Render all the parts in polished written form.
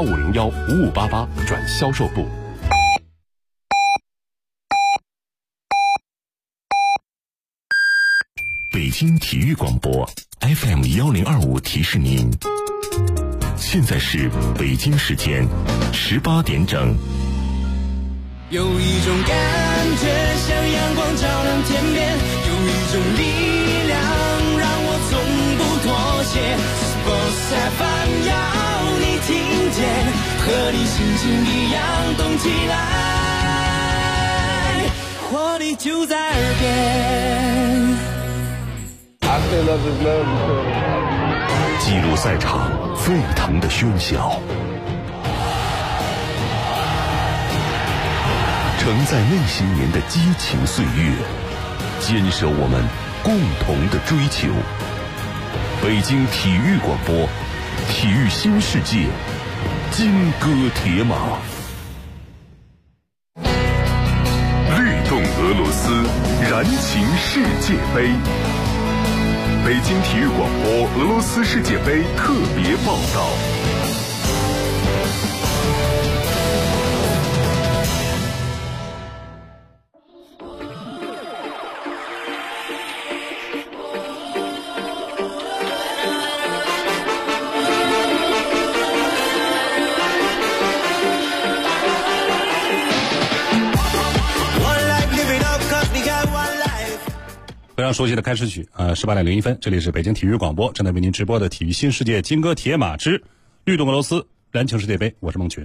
85015588转销售部。北京体育广播 FM1025提示您，现在是北京时间18点整。 有一种感觉像阳光照亮天边，有一种力量让我从不妥协。Sports FM 要你听见，和你心情一样动起来，活力就在耳边。 记录赛场沸腾的喧嚣，承载那些年的激情岁月，坚守我们共同的追求。北京体育广播，体育新世界，金戈铁马。律动俄罗斯，燃情世界杯。北京体育广播俄罗斯世界杯特别报道。 非常熟悉的开始曲，18:01，这里是北京体育广播正在为您直播的体育新世界金戈铁马之律动俄罗斯燃情世界杯，我是孟群。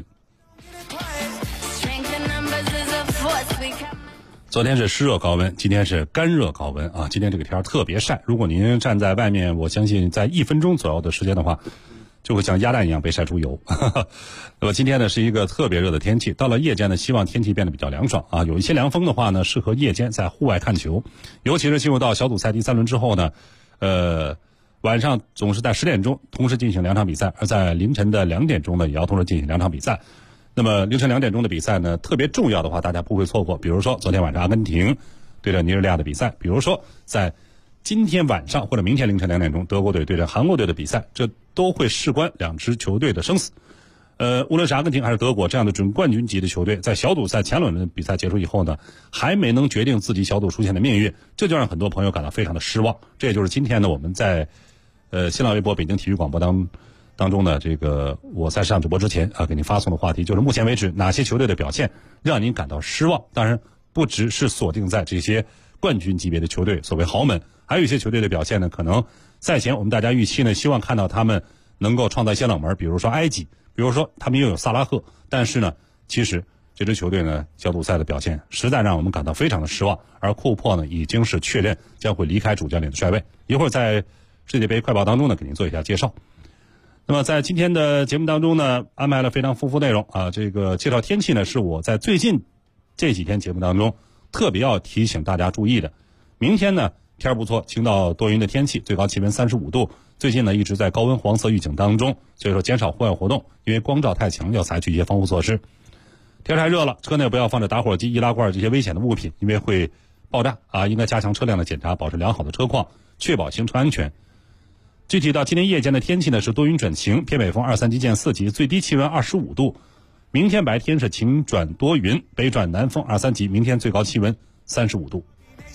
昨天是湿热高温，今天是干热高温啊！今天这个天特别晒，如果您站在外面，我相信在1分钟左右的时间的话，就会像鸭蛋一样被晒出油。那么今天呢是一个特别热的天气，到了夜间呢，希望天气变得比较凉爽啊，有一些凉风的话呢，适合夜间在户外看球，尤其是进入到小组赛第3轮之后呢，晚上总是在10点钟同时进行2场比赛，而在凌晨的2点钟呢，也要同时进行2场比赛。那么凌晨2点钟的比赛呢，特别重要的话，大家不会错过，比如说昨天晚上阿根廷对着尼日利亚的比赛，比如说在今天晚上或者明天凌晨2点钟，德国队对阵韩国队的比赛，这都会事关2支球队的生死。无论是阿根廷还是德国这样的准冠军级的球队，在小组赛前轮的比赛结束以后呢，还没能决定自己小组出线的命运，这就让很多朋友感到非常的失望。这也就是今天呢，我们在新浪微博北京体育广播当中呢，这个我在上直播之前给您发送的话题，就是目前为止哪些球队的表现让您感到失望。当然不只是锁定在这些冠军级别的球队，所谓豪门，还有一些球队的表现呢，可能赛前我们大家预期呢，希望看到他们能够创造一些冷门，比如说埃及，比如说他们又有萨拉赫，但是呢，其实这支球队呢，小组赛的表现实在让我们感到非常的失望。而库珀呢，已经是确认将会离开主教练的帅位。一会儿在世界杯快报当中呢，给您做一下介绍。那么在今天的节目当中呢，安排了非常丰富内容啊。这个介绍天气呢，是我在最近这几天节目当中特别要提醒大家注意的。明天呢，天不错，晴到多云的天气，最高气温35度。最近呢，一直在高温黄色预警当中，所以说减少户外活动，因为光照太强，要采取一些防护措施。天太热了，车内不要放着打火机、易拉罐这些危险的物品，因为会爆炸啊！应该加强车辆的检查，保持良好的车况，确保行车安全。具体到今天夜间的天气呢，是多云转晴，偏北风2、3级见4级，最低气温25度。明天白天是晴转多云，北转南风2、3级，明天最高气温35度。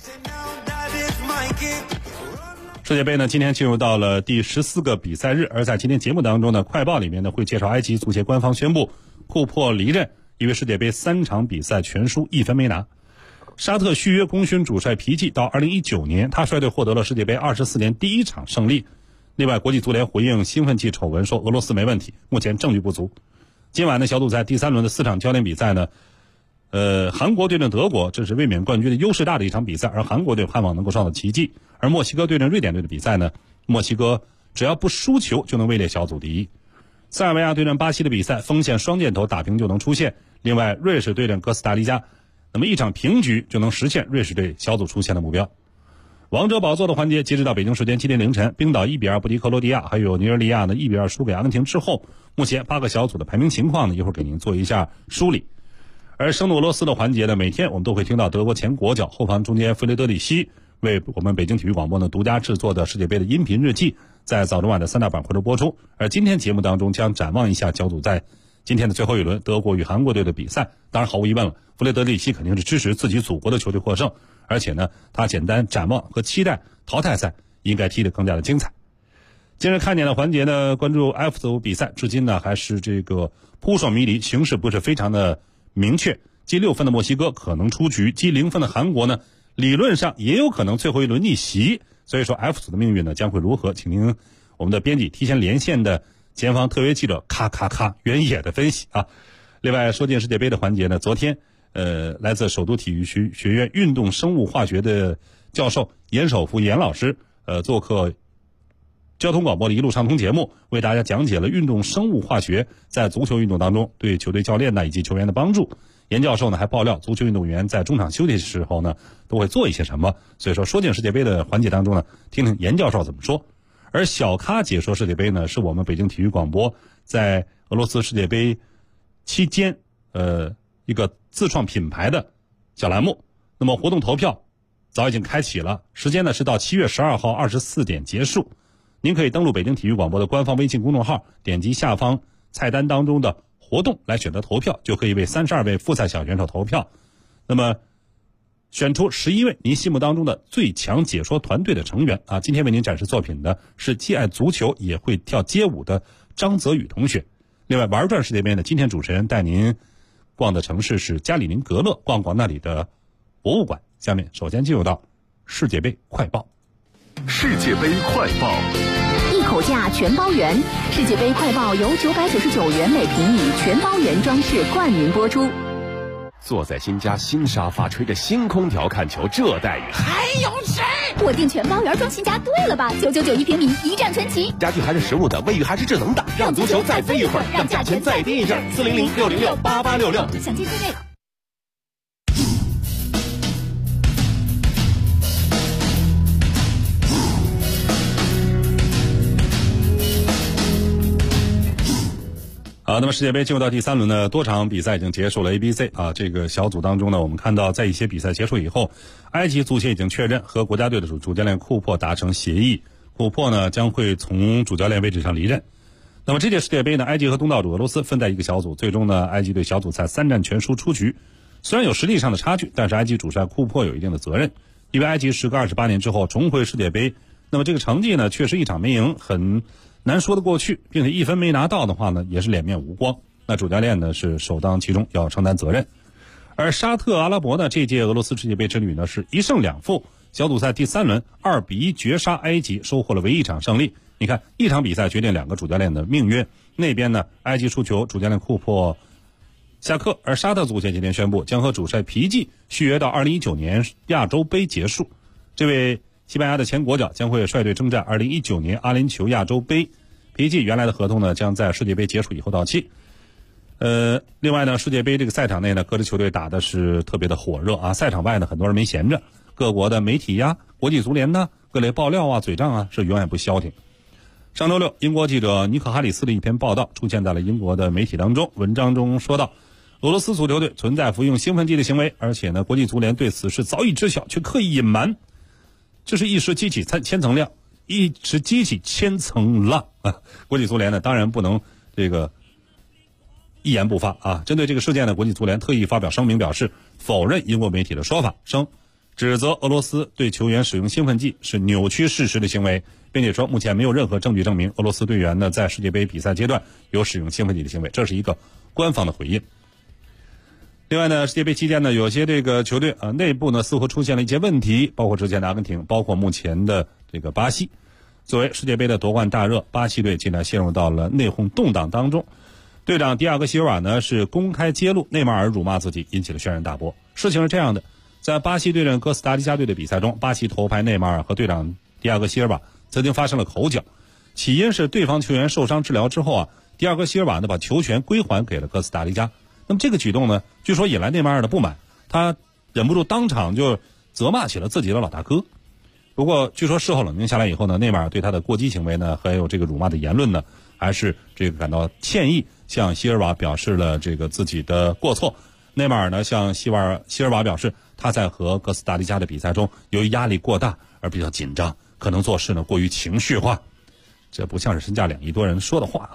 世界杯呢，今天进入到了第14个比赛日，而在今天节目当中呢，快报里面呢会介绍埃及足协官方宣布库珀离任，因为世界杯3场比赛全输，1分没拿。沙特续约功勋主帅皮季到2019年，他率队获得了世界杯24年第1场胜利。另外，国际足联回应兴奋剂丑闻说俄罗斯没问题，目前证据不足。今晚的小组赛第3轮的4场焦点比赛呢，韩国对阵德国，这是卫冕冠军的优势大的一场比赛，而韩国队盼望能够创造奇迹。而墨西哥对阵瑞典队的比赛呢，墨西哥只要不输球就能位列小组第一。塞尔维亚对阵巴西的比赛，锋线双箭头打平就能出线。另外，瑞士对阵哥斯达黎加，那么一场平局就能实现瑞士队小组出线的目标。王者宝座的环节，截止到北京时间今天凌晨，冰岛1-2不敌克罗地亚，还有尼日利亚呢1-2输给阿根廷之后，目前8个小组的排名情况呢，一会儿给您做一下梳理。而生怒俄罗斯的环节呢，每天我们都会听到德国前国脚后防中间弗雷德里希为我们北京体育广播呢独家制作的世界杯的音频日记，在早中晚的3大板块中播出。而今天节目当中将展望一下小组赛今天的最后一轮德国与韩国队的比赛，当然毫无疑问了，弗雷德里希肯定是支持自己祖国的球队获胜，而且呢，他简单展望和期待淘汰赛应该踢得更加的精彩。今日看点的环节呢，关注 F 组比赛，至今呢还是这个扑朔迷离，形势不是非常的明确。积6分的墨西哥可能出局，积0分的韩国呢，理论上也有可能最后一轮逆袭。所以说 F 组的命运呢将会如何？请听我们的编辑提前连线的前方特约记者原野的分析啊。另外说进世界杯的环节呢，昨天来自首都体育学院运动生物化学的教授严守福严老师做客交通广播的一路畅通节目，为大家讲解了运动生物化学在足球运动当中对球队教练呢以及球员的帮助。严教授呢还爆料，足球运动员在中场休息的时候呢都会做一些什么。所以说说进世界杯的环节当中呢，听听严教授怎么说。而小咖解说世界杯呢，是我们北京体育广播在俄罗斯世界杯期间一个自创品牌的小栏目。那么活动投票早已经开启了，时间呢是到7月12号24点结束。您可以登录北京体育广播的官方微信公众号，点击下方菜单当中的活动来选择投票，就可以为32位复赛小选手投票。那么选出11位您心目当中的最强解说团队的成员啊！今天为您展示作品的是既爱足球也会跳街舞的张泽宇同学。另外玩转世界杯呢，今天主持人带您逛的城市是加里宁格勒，逛逛那里的博物馆。下面首先进入到世界杯快报。 世界杯快报， 一口价全包圆。世界杯快报由999元每平米全包圆装饰冠名播出。 坐在新家新沙发，吹着新空调看球，这待遇还有谁？ 我订全包圆装新家对了吧？999一平米，一站全齐。 家具还是实木的，卫浴还是智能的，让足球再飞一会儿，让价钱再低一阵。400-606-8866， 详见定位。 好，那么世界杯进入到第3轮呢，多场比赛已经结束了 A、B、C 啊。这个小组当中呢，我们看到在一些比赛结束以后，埃及足协已经确认和国家队的主教练库珀达成协议，库珀呢将会从主教练位置上离任。那么这届世界杯呢，埃及和东道主俄罗斯分在一个小组，最终呢，埃及队小组赛3战全输出局。虽然有实力上的差距，但是埃及主帅库珀有一定的责任，因为埃及时隔28年之后重回世界杯，那么这个成绩呢，确实一场没赢，很难说得过去，并且1分没拿到的话呢，也是脸面无光。那主教练呢是首当其冲，要承担责任。而沙特阿拉伯呢，这届俄罗斯世界杯之旅呢是1胜2负，小组赛第3轮2-1绝杀埃及，收获了唯一一场胜利。你看，一场比赛决定2个主教练的命运。那边呢，埃及输球，主教练库珀下课，而沙特足协今天宣布将和主帅皮季续约到2019年亚洲杯结束。这位西班牙的前国脚将会率队征战2019年阿联酋亚洲杯，皮季原来的合同呢将在世界杯结束以后到期。另外呢，世界杯这个赛场内呢，各支球队打的是特别的火热啊。赛场外呢，很多人没闲着，各国的媒体呀、国际足联呐、各类爆料啊、嘴仗啊是永远不消停。上周六，英国记者尼克哈里斯的一篇报道出现在了英国的媒体当中，文章中说到，俄罗斯足球队存在服用兴奋剂的行为，而且呢，国际足联对此事早已知晓，却刻意隐瞒。这是一时激起千层浪啊！国际足联呢，当然不能这个一言不发啊。针对这个事件呢，国际足联特意发表声明，表示否认英国媒体的说法，指责俄罗斯对球员使用兴奋剂是扭曲事实的行为，并且说目前没有任何证据证明俄罗斯队员呢在世界杯比赛阶段有使用兴奋剂的行为，这是一个官方的回应。另外呢，世界杯期间呢，有些这个球队内部呢似乎出现了一些问题，包括之前的阿根廷，包括目前的这个巴西。作为世界杯的夺冠大热，巴西队竟然陷入到了内讧动荡当中。队长迪亚戈·席尔瓦呢是公开揭露内马尔辱骂自己，引起了轩然大波。事情是这样的，在巴西对阵哥斯达黎加队的比赛中，巴西头牌内马尔和队长迪亚戈·席尔瓦曾经发生了口角，起因是对方球员受伤治疗之后迪亚戈·席尔瓦呢把球权归还给了哥斯达黎加。那么这个举动呢，据说引来内马尔的不满，他忍不住当场就责骂起了自己的老大哥。不过据说事后冷静下来以后呢，内马尔对他的过激行为呢，还有这个辱骂的言论呢，还是这个感到歉意，向席尔瓦表示了这个自己的过错。内马尔呢向席尔瓦表示，他在和哥斯达黎加的比赛中由于压力过大而比较紧张，可能做事呢过于情绪化。这不像是身价2亿多人说的话啊。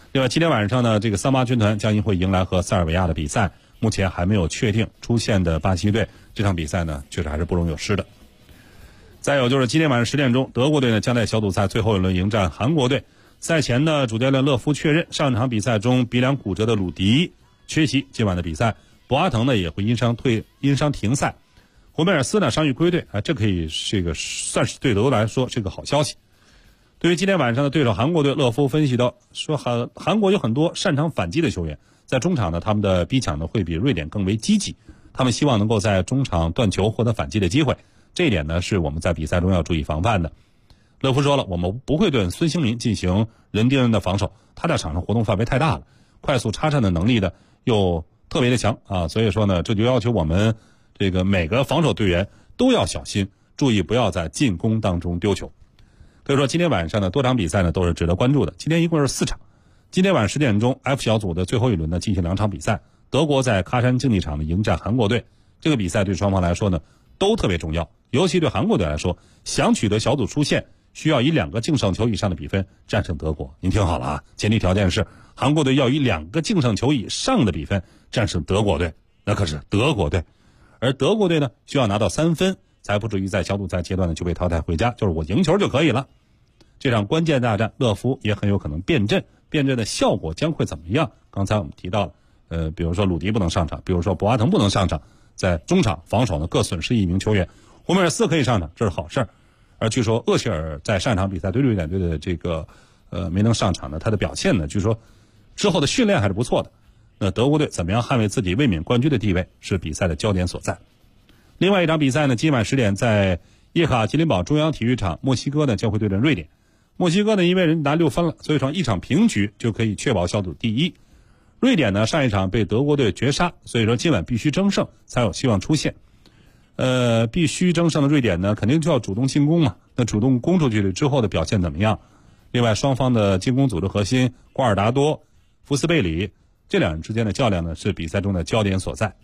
另外，今天晚上呢，这个桑巴军团将会迎来和塞尔维亚的比赛，目前还没有确定出线的巴西队，这场比赛呢，确实还是不容有失的。再有就是今天晚上10点钟，德国队呢将在小组赛最后一轮迎战韩国队。赛前呢，主教练勒夫确认上场比赛中鼻梁骨折的鲁迪缺席今晚的比赛，博阿滕呢也会因伤停赛。胡梅尔斯呢伤愈归队啊，这可以算是对德国来说是个好消息。对于今天晚上的对手韩国队，勒夫分析到说韩国有很多擅长反击的球员，在中场呢他们的逼抢呢会比瑞典更为积极，他们希望能够在中场断球获得反击的机会，这一点呢是我们在比赛中要注意防范的。勒夫说了，我们不会对孙兴民进行人盯人的防守，他在场上活动范围太大了，快速插上的能力呢又特别的强啊，所以说呢这就要求我们这个每个防守队员都要小心，注意不要在进攻当中丢球。所以说今天晚上的多场比赛呢都是值得关注的，今天一共是4场。今天晚上10点钟 F 小组的最后一轮呢进行2场比赛，德国在喀山竞技场呢迎战韩国队，这个比赛对双方来说呢都特别重要，尤其对韩国队来说，想取得小组出线需要以2个净胜球以上的比分战胜德国。您听好了啊，前提条件是韩国队要以2个净胜球以上的比分战胜德国队，那可是德国队。而德国队呢需要拿到3分才不至于在小组赛阶段呢就被淘汰回家，就是我赢球就可以了。这场关键大战，勒夫也很有可能变阵的效果将会怎么样？刚才我们提到了，比如说鲁迪不能上场，比如说博阿滕不能上场，在中场防守呢各损失1名球员，胡梅尔斯可以上场，这是好事儿。而据说厄齐尔在上一场比赛对瑞典队的这个没能上场呢，他的表现呢，据说之后的训练还是不错的。那德国队怎么样捍卫自己卫冕冠军的地位，是比赛的焦点所在。另外一场比赛呢，今晚10点在叶卡捷琳堡中央体育场，墨西哥呢将会对阵瑞典。墨西哥呢因为人拿6分了，所以说一场平局就可以确保小组第一。瑞典呢上一场被德国队绝杀，所以说今晚必须争胜才有希望出线。必须争胜的瑞典呢肯定就要主动进攻嘛，那主动攻出去了之后的表现怎么样？另外双方的进攻组织核心瓜尔达多、福斯贝里这2人之间的较量呢是比赛中的焦点所在。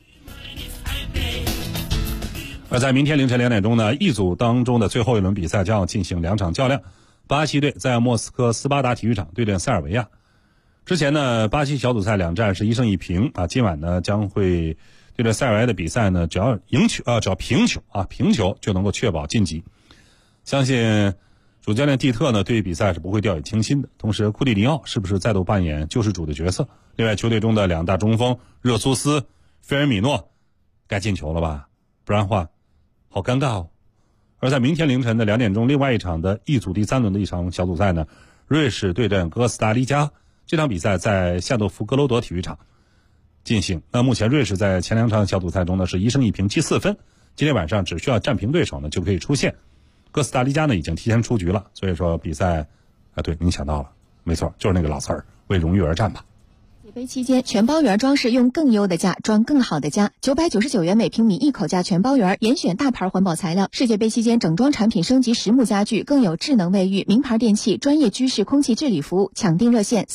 而在明天凌晨2点钟呢，E组当中的最后一轮比赛将要进行2场较量，巴西队在莫斯科斯巴达体育场对阵塞尔维亚。之前呢巴西小组赛2战是1胜1平啊，今晚呢将会对阵塞尔维亚的比赛呢，只要平球就能够确保晋级。相信主教练蒂特呢对于比赛是不会掉以轻心的。同时库蒂尼奥是不是再度扮演救世主的角色？另外球队中的2大中锋热苏斯、菲尔米诺该进球了吧？不然的话好尴尬哦。而在明天凌晨的2点钟，另外一场的E组第3轮的一场小组赛呢，瑞士对阵哥斯达黎加，这场比赛在夏多夫格罗德体育场进行。那目前瑞士在前2场小组赛中呢是1胜1平积4分，今天晚上只需要战平对手呢就可以出线。哥斯达黎加呢已经提前出局了，所以说比赛对，您想到了，没错，就是那个老词儿，为荣誉而战吧。 世界杯期间，全包圆装饰用更优的价装更好的家，999元每平米一口价全包圆，严选大牌环保材料。世界杯期间，整装产品升级实木家具，更有智能卫浴、名牌电器、专业居室空气治理服务。抢订热线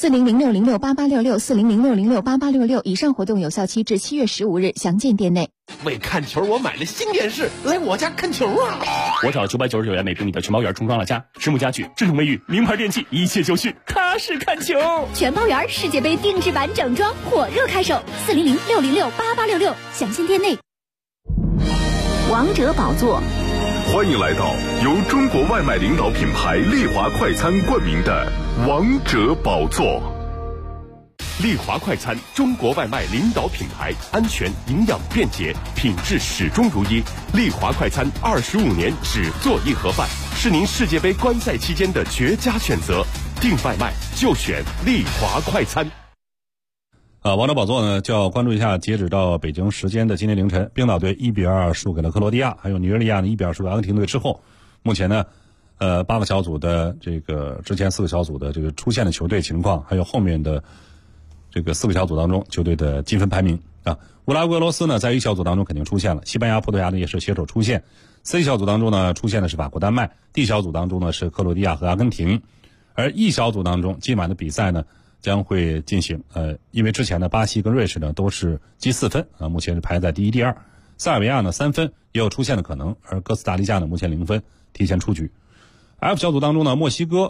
：4006068866，4006068866。以上活动有效期至7月15日，详见店内。 为看球，我买了新电视，来我家看球啊！ 我找999元每平米的全包圆重装了家，实木家具、智能卫浴、名牌电器，一切就绪，踏实看球。 全包圆世界杯定制版整装火热开售，4006068866，详见店内。 王者宝座， 欢迎来到由中国外卖领导品牌丽华快餐冠名的王者宝座。 丽华快餐，中国外卖领导品牌，安全、营养、便捷，品质始终如一。丽华快餐25年只做一盒饭，是您世界杯观赛期间的绝佳选择。订外卖就选丽华快餐。 王者宝座呢，就要关注一下，截止到北京时间的今天凌晨，冰岛队1-2输给了克罗地亚，还有尼日利亚呢1-2输给阿根廷队之后，目前呢8个小组的这个之前4个小组的这个出现的球队情况，还有后面的这个4个小组当中球队的积分排名啊。乌拉圭俄罗斯呢在A小组当中肯定出现了，西班牙、葡萄牙呢也是携手出现。C 小组当中呢出现的是法国、丹麦， D 小组当中呢是克罗地亚和阿根廷。而 E 小组当中今晚的比赛呢将会进行，因为之前的巴西跟瑞士呢都是积4分啊，目前是排在第1、第2。塞尔维亚呢3分也有出现的可能，而哥斯达黎加呢目前0分，提前出局。F 小组当中呢，墨西哥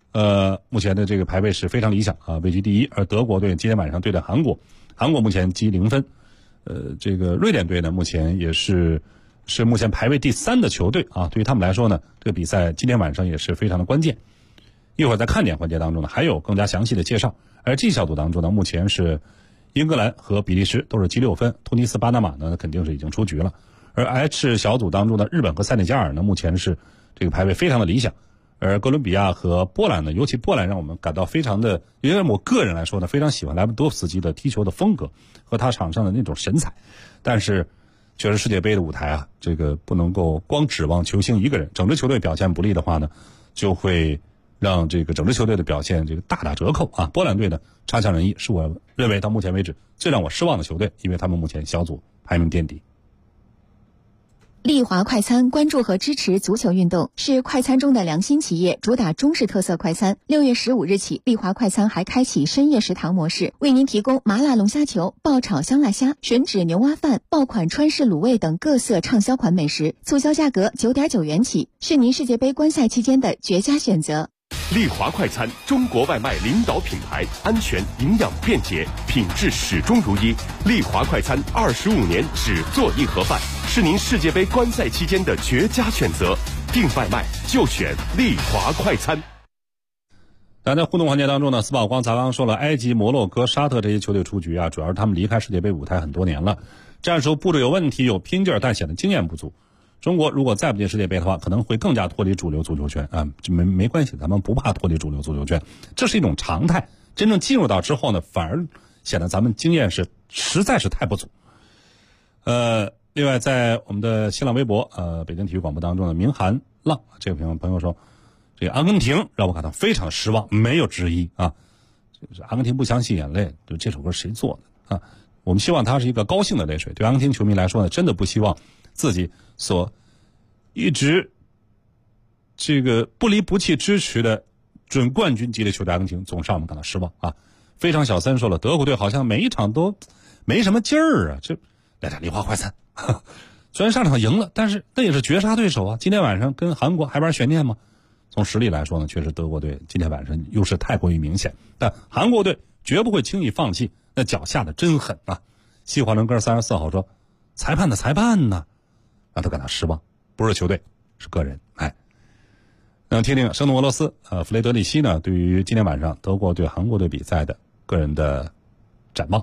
目前的这个排位是非常理想啊，位居第一。而德国队今天晚上对战韩国，韩国目前积0分。这个瑞典队呢，目前也是目前排位第3的球队啊。对于他们来说呢，这个比赛今天晚上也是非常的关键。一会儿在看点环节当中呢，还有更加详细的介绍。而 G 小组当中呢，目前是英格兰和比利时都是积6分，突尼斯、巴拿马呢肯定是已经出局了。而 H 小组当中的日本和塞内加尔呢，目前是这个排位非常的理想。而哥伦比亚和波兰呢，尤其波兰让我们感到非常的，因为我个人来说呢，非常喜欢莱万多夫斯基的踢球的风格和他场上的那种神采。但是确实世界杯的舞台啊，这个不能够光指望球星一个人，整支球队表现不利的话呢，就会让这个整支球队的表现这个大打折扣啊。波兰队呢，差强人意，是我认为到目前为止最让我失望的球队，因为他们目前小组排名垫底。 利华快餐关注和支持足球运动，是快餐中的良心企业，主打中式特色快餐。6月15日起，利华快餐还开启深夜食堂模式，为您提供麻辣龙虾球、爆炒香辣虾、吮指牛蛙饭、爆款川式卤味等各色畅销款美食，促销价格9.9元起，是您世界杯观赛期间的绝佳选择。 利华快餐，中国外卖领导品牌，安全、营养、便捷，品质始终如一。利华快餐25年只做一盒饭，是您世界杯观赛期间的绝佳选择。订外卖就选利华快餐。 咱在互动环节当中呢，斯宝光才刚说了，埃及、摩洛哥、沙特这些球队出局啊，主要是他们离开世界杯舞台很多年了，战术布置有问题，有拼劲儿，但显得经验不足。中国如果再不进世界杯的话，可能会更加脱离主流足球圈啊，这没关系，咱们不怕脱离主流足球圈，这是一种常态。真正进入到之后呢，反而显得咱们经验是实在是太不足。另外在我们的新浪微博北京体育广播当中的明寒浪这个朋友说，这个阿根廷让我感到非常失望，没有之一啊。就是阿根廷不相信眼泪，就这首歌谁做的啊？我们希望它是一个高兴的泪水。对阿根廷球迷来说呢，真的不希望自己所一直这个不离不弃支持的准冠军级的球队阿根廷总是让我们感到失望啊。非常小三说了，德国队好像每一场都没什么劲儿啊，这来点利华快餐。虽然上场赢了，但是那也是绝杀对手啊。今天晚上跟韩国还玩悬念吗？从实力来说呢，确实德国队今天晚上优势太过于明显，但韩国队绝不会轻易放弃，那脚下的真狠啊。西华伦哥34号说，裁判呢让他感到失望，不是球队，是个人。那听听生动俄罗斯弗雷德里希呢对于今天晚上德国对韩国队比赛的个人的展望。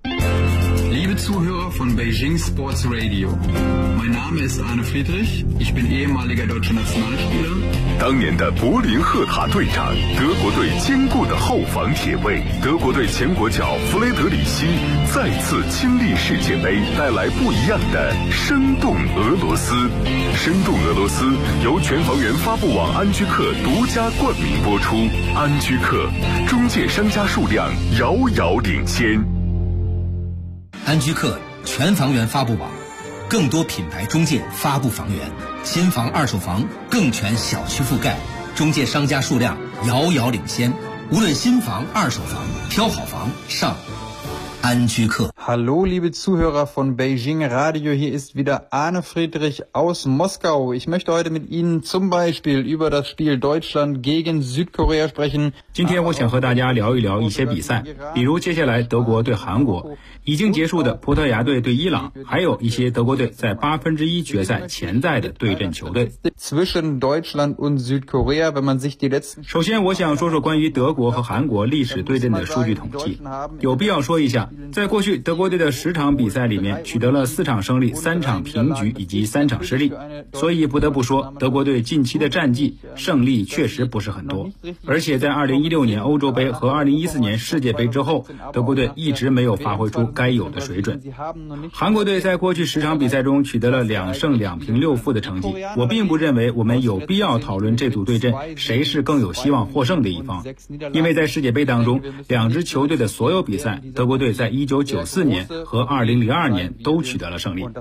Liebe Zuhörer von Beijing Sports Radio, mein Name ist Arne Friedrich, ich bin ehemaliger deutscher Nationalspieler. 当年的柏林赫塔队长，德国队坚固的后防铁卫，德国队前国脚弗雷德里希再次亲历世界杯，带来不一样的生动俄罗斯。生动俄罗斯由全房源发布网安居客独家冠名播出。安居客中介商家数量遥遥领先。 安居客全房源发布网，更多品牌中介发布房源，新房二手房更全小区覆盖，中介商家数量遥遥领先。无论新房二手房，挑好房上安居客。 Hallo liebe Zuhörer von Beijing Radio, hier ist wieder Arne Friedrich aus Moskau. Ich möchte heute mit Ihnen zum Beispiel über das Spiel Deutschland gegen Südkorea sprechen. 今天我想和大家聊一聊一些比赛，比如接下来德国对韩国，已经结束的葡萄牙队对伊朗，还有一些德国队在1/8决赛潜在的对阵球队。 Zwischen Deutschland und Südkorea, wenn man sich die letzten 首先我想说说关于德国和韩国历史对阵的数据统计，有必要说一下，在过去德国队的10场比赛里面取得了4场胜利、3场平局以及3场失利，所以不得不说德国队近期的战绩胜利确实不是很多，而且在2016年欧洲杯和2014年世界杯之后，德国队一直没有发挥出该有的水准。韩国队在过去10场比赛中取得了2胜2平6负的成绩，我并不认为我们有必要讨论这组对阵谁是更有希望获胜的一方，因为在世界杯当中两支球队的所有比赛，德国队在1994年和2002年都取得了胜利。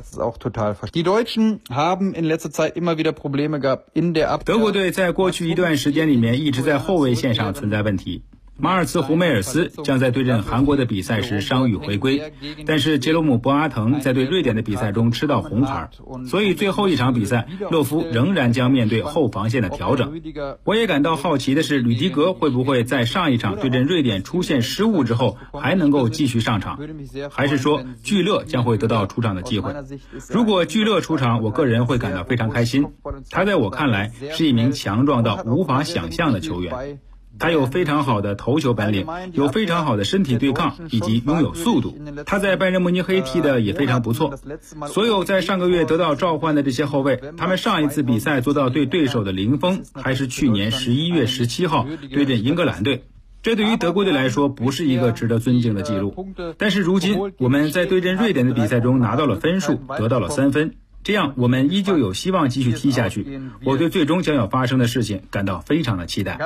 德国队在过去一段时间里面一直在后卫线上存在问题， 马尔茨胡梅尔斯将在对阵韩国的比赛时伤愈回归，但是杰罗姆博阿滕在对瑞典的比赛中吃到红牌，所以最后一场比赛勒夫仍然将面对后防线的调整。我也感到好奇的是，吕迪格会不会在上一场对阵瑞典出现失误之后还能够继续上场，还是说聚勒将会得到出场的机会？如果聚勒出场，我个人会感到非常开心，他在我看来是一名强壮到无法想象的球员。他有非常好的头球本领，有非常好的身体对抗，以及拥有速度。他在拜仁慕尼黑踢的也非常不错。所有在上个月得到召唤的这些后卫，他们上一次比赛做到对对手的零封，还是去年11月17号对阵英格兰队。这对于德国队来说不是一个值得尊敬的记录。但是如今我们在对阵瑞典的比赛中拿到了分数，得到了3分。这样我们依旧有希望继续踢下去。我对最终将要发生的事情感到非常的期待。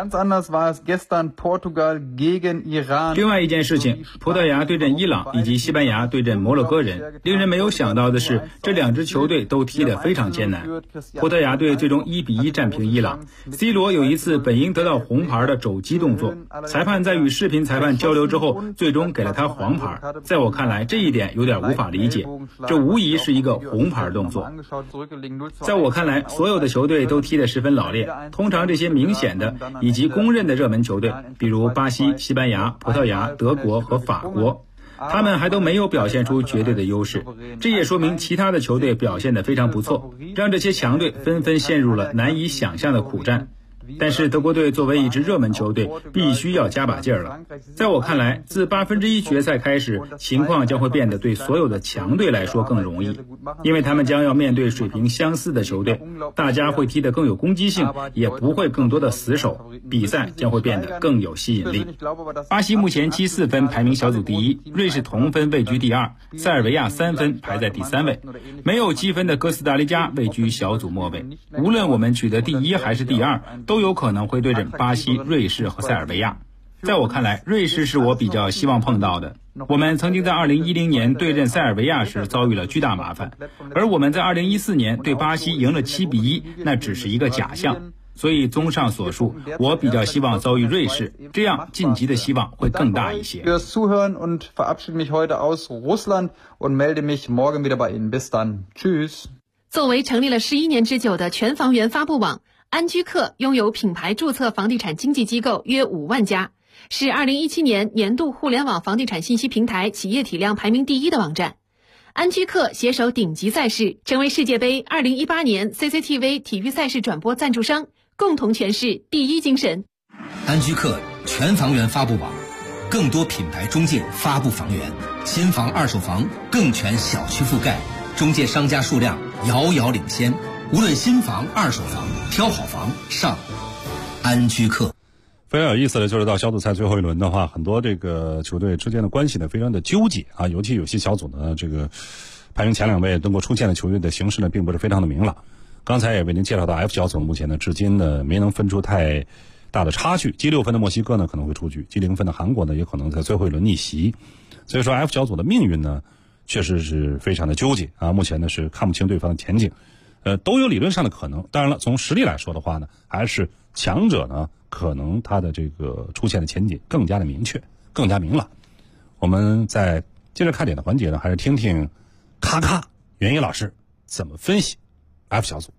另外一件事情，葡萄牙对阵伊朗以及西班牙对阵摩洛哥人，令人没有想到的是，这2支球队都踢得非常艰难。葡萄牙队最终1-1战平伊朗， C 罗有一次本应得到红牌的肘击动作，裁判在与视频裁判交流之后最终给了他黄牌。在我看来，这一点有点无法理解，这无疑是一个红牌动作。在我看来，所有的球队都踢得十分老练，通常这些明显的以及公认的热门球队，比如巴西、西班牙、葡萄牙、德国和法国，他们还都没有表现出绝对的优势。这也说明其他的球队表现得非常不错，让这些强队纷纷陷入了难以想象的苦战。但是德国队作为一支热门球队，必须要加把劲儿了。在我看来，自1/8决赛开始，情况将会变得对所有的强队来说更容易，因为他们将要面对水平相似的球队，大家会踢得更有攻击性，也不会更多的死守，比赛将会变得更有吸引力。巴西目前积4分排名小组第一，瑞士同分位居第2，塞尔维亚3分排在第3位，没有积分的哥斯达黎加位居小组末位。无论我们取得第1还是第2，都有可能会对阵巴西、瑞士和塞尔维亚。在我看来，瑞士是我比较希望碰到的。我们曾经在2010年对阵塞尔维亚时遭遇了巨大麻烦，而我们在2014年对巴西赢了7-1，那只是一个假象。所以综上所述，我比较希望遭遇瑞士，这样晋级的希望会更大一些。 作为成立了11年之久的全房源发布网，安居客拥有品牌注册房地产经纪机构约5万家，是2017年年度互联网房地产信息平台企业体量排名第1的网站。安居客携手顶级赛事，成为世界杯2018年 CCTV 体育赛事转播赞助商，共同诠释第一精神。 安居客全房源发布网，更多品牌中介发布房源，新房、二手房更全小区覆盖，中介商家数量遥遥领先。无论新房、二手房，挑好房上安居客。 非常有意思的就是到小组赛最后一轮的话，很多这个球队之间的关系呢非常的纠结啊，尤其有些小组呢这个排名前2位能够出现的球队的形势呢并不是非常的明朗。刚才也为您介绍到 F 小组目前呢至今呢没能分出太大的差距，积6分的墨西哥呢可能会出局，积0分的韩国呢也可能在最后一轮逆袭。所以说 F 小组的命运呢确实是非常的纠结啊，目前呢是看不清对方的前景。都有理论上的可能，当然了，从实力来说的话呢，还是强者呢，可能他的这个出现的前景更加的明确，更加明朗。我们在接着看点的环节呢，还是听听咔咔袁一老师怎么分析 F 小组。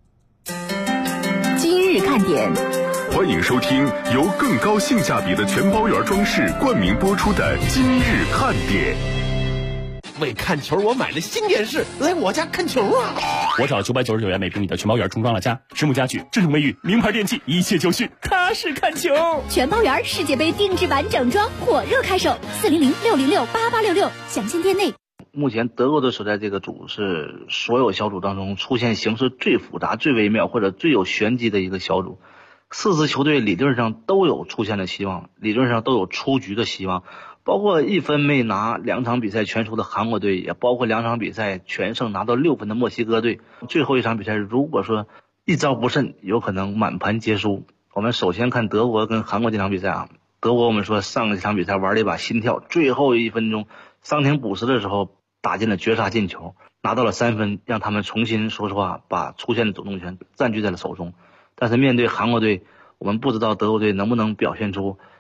今日看点， 欢迎收听由更高性价比的全包圆装饰冠名播出的今日看点。 为看球，我买了新电视，来我家看球啊！ 我找999元每平米的全包圆重装了家，实木家具、智能卫浴、名牌电器，一切就绪，踏实看球。 全包圆世界杯定制版整装火热开售，400-606-8866，详见店内。 目前德国队所在这个组是所有小组当中出现形势最复杂、最微妙或者最有玄机的一个小组。4支球队理论上都有出现的希望，理论上都有出局的希望。包括1分没拿2场比赛全输的韩国队，也包括2场比赛全胜拿到6分的墨西哥队。最后一场比赛如果说一招不慎，有可能满盘皆输。我们首先看德国跟韩国这场比赛啊，德国我们说上一场比赛玩了一把心跳，最后1分钟伤停补时的时候打进了绝杀进球，拿到了3分，让他们重新说实话把出线的主动权占据在了手中。但是面对韩国队，我们不知道德国队能不能表现出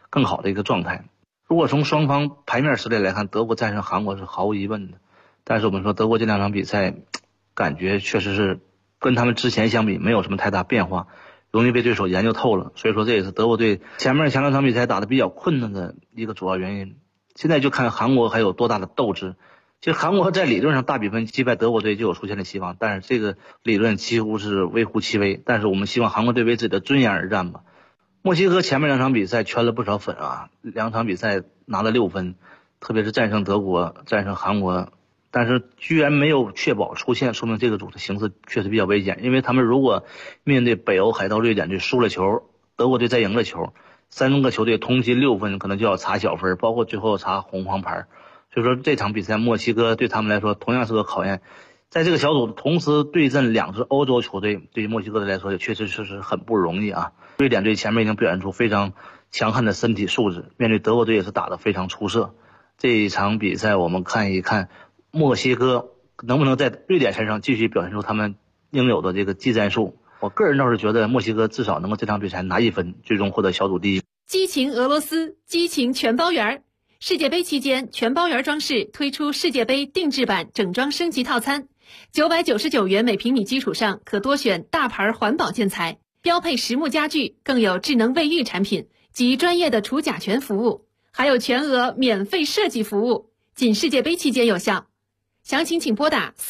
更好的一个状态。如果从双方牌面实力来看，德国战胜韩国是毫无疑问的，但是我们说德国这2场比赛感觉确实是跟他们之前相比没有什么太大变化，容易被对手研究透了，所以说这也是德国队前面2场比赛打得比较困难的一个主要原因。现在就看韩国还有多大的斗志。其实韩国在理论上大比分击败德国队就有出线的希望，但是这个理论几乎是微乎其微，但是我们希望韩国队为自己的尊严而战吧。墨西哥前面2场比赛圈了不少粉啊，2场比赛拿了6分，特别是战胜德国战胜韩国，但是居然没有确保出线，说明这个组的形势确实比较危险。因为他们如果面对北欧海盗瑞典队输了球，德国队再赢了球，3个球队同积6分，可能就要查小分，包括最后查红黄牌。所以说这场比赛墨西哥对他们来说同样是个考验。在这个小组同时对阵2支欧洲球队，对于墨西哥队来说也确实是很不容易啊。瑞典队前面已经表现出非常强悍的身体素质，面对德国队也是打得非常出色。这一场比赛我们看一看墨西哥能不能在瑞典身上继续表现出他们应有的这个技战术。我个人倒是觉得墨西哥至少能够这场比赛拿1分，最终获得小组第一。 激情俄罗斯，激情全包圆。世界杯期间，全包圆装饰推出世界杯定制版整装升级套餐，999元每平米基础上可多选大牌环保建材，标配实木家具，更有智能卫浴产品及专业的除甲醛服务，还有全额免费设计服务，仅世界杯期间有效。详情请拨打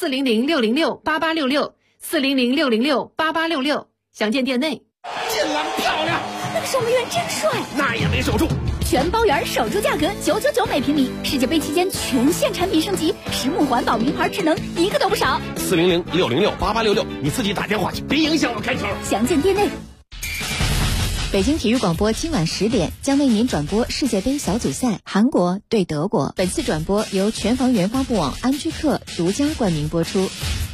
400-606-8866，400-606-8866，详见店内。 进篮漂亮， 那个守门员真帅， 那也没守住。 全包圆守住价格999每平米，世界杯期间全线产品升级，实木环保名牌智能一个都不少。 400-606-8866，你自己打电话去，别影响我开球。 详见店内。 北京体育广播今晚10点将为您转播世界杯小组赛韩国对德国。本次转播由全房源发布网安居客独家冠名播出。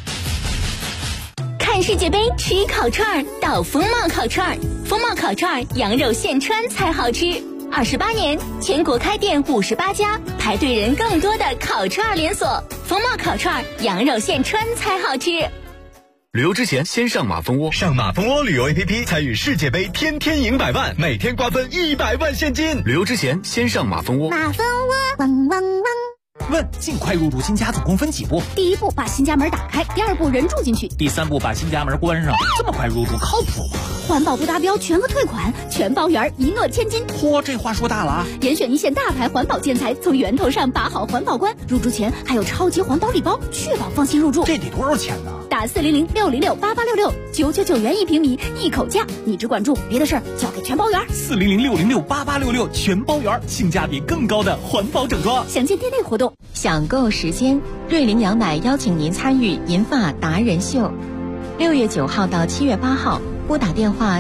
看世界杯吃烤串到风貌烤串，风貌烤串羊肉现穿才好吃。28年，全国开店58家，排队人更多的烤串连锁。风貌烤串羊肉现穿才好吃。 旅游之前先上马蜂窝，上马蜂窝旅游 APP 参与世界杯，天天赢100万，每天瓜分100万现金。旅游之前先上马蜂窝。 马蜂窝，汪汪汪。 问尽快入住新家总共分几步？ 第1步把新家门打开，第2步人住进去， 第3步把新家门关上。这么快入住靠谱吗？ 环保不达标全额退款，全包圆一诺千金。 嚯，这话说大了啊！ 严选一线大牌环保建材，从源头上把好环保关。入住前还有超级环保礼包，确保放心入住。 这得多少钱呢？ 打400-606-8866，999元1平米，一口价。你只管住，别的事儿交给全包圆。 400-606-8866，全包圆，性价比更高的环保整装。 详见店内活动。 享购时间，瑞麟羊奶邀请您参与银发达人秀，6月9号到7月8号，拨打电话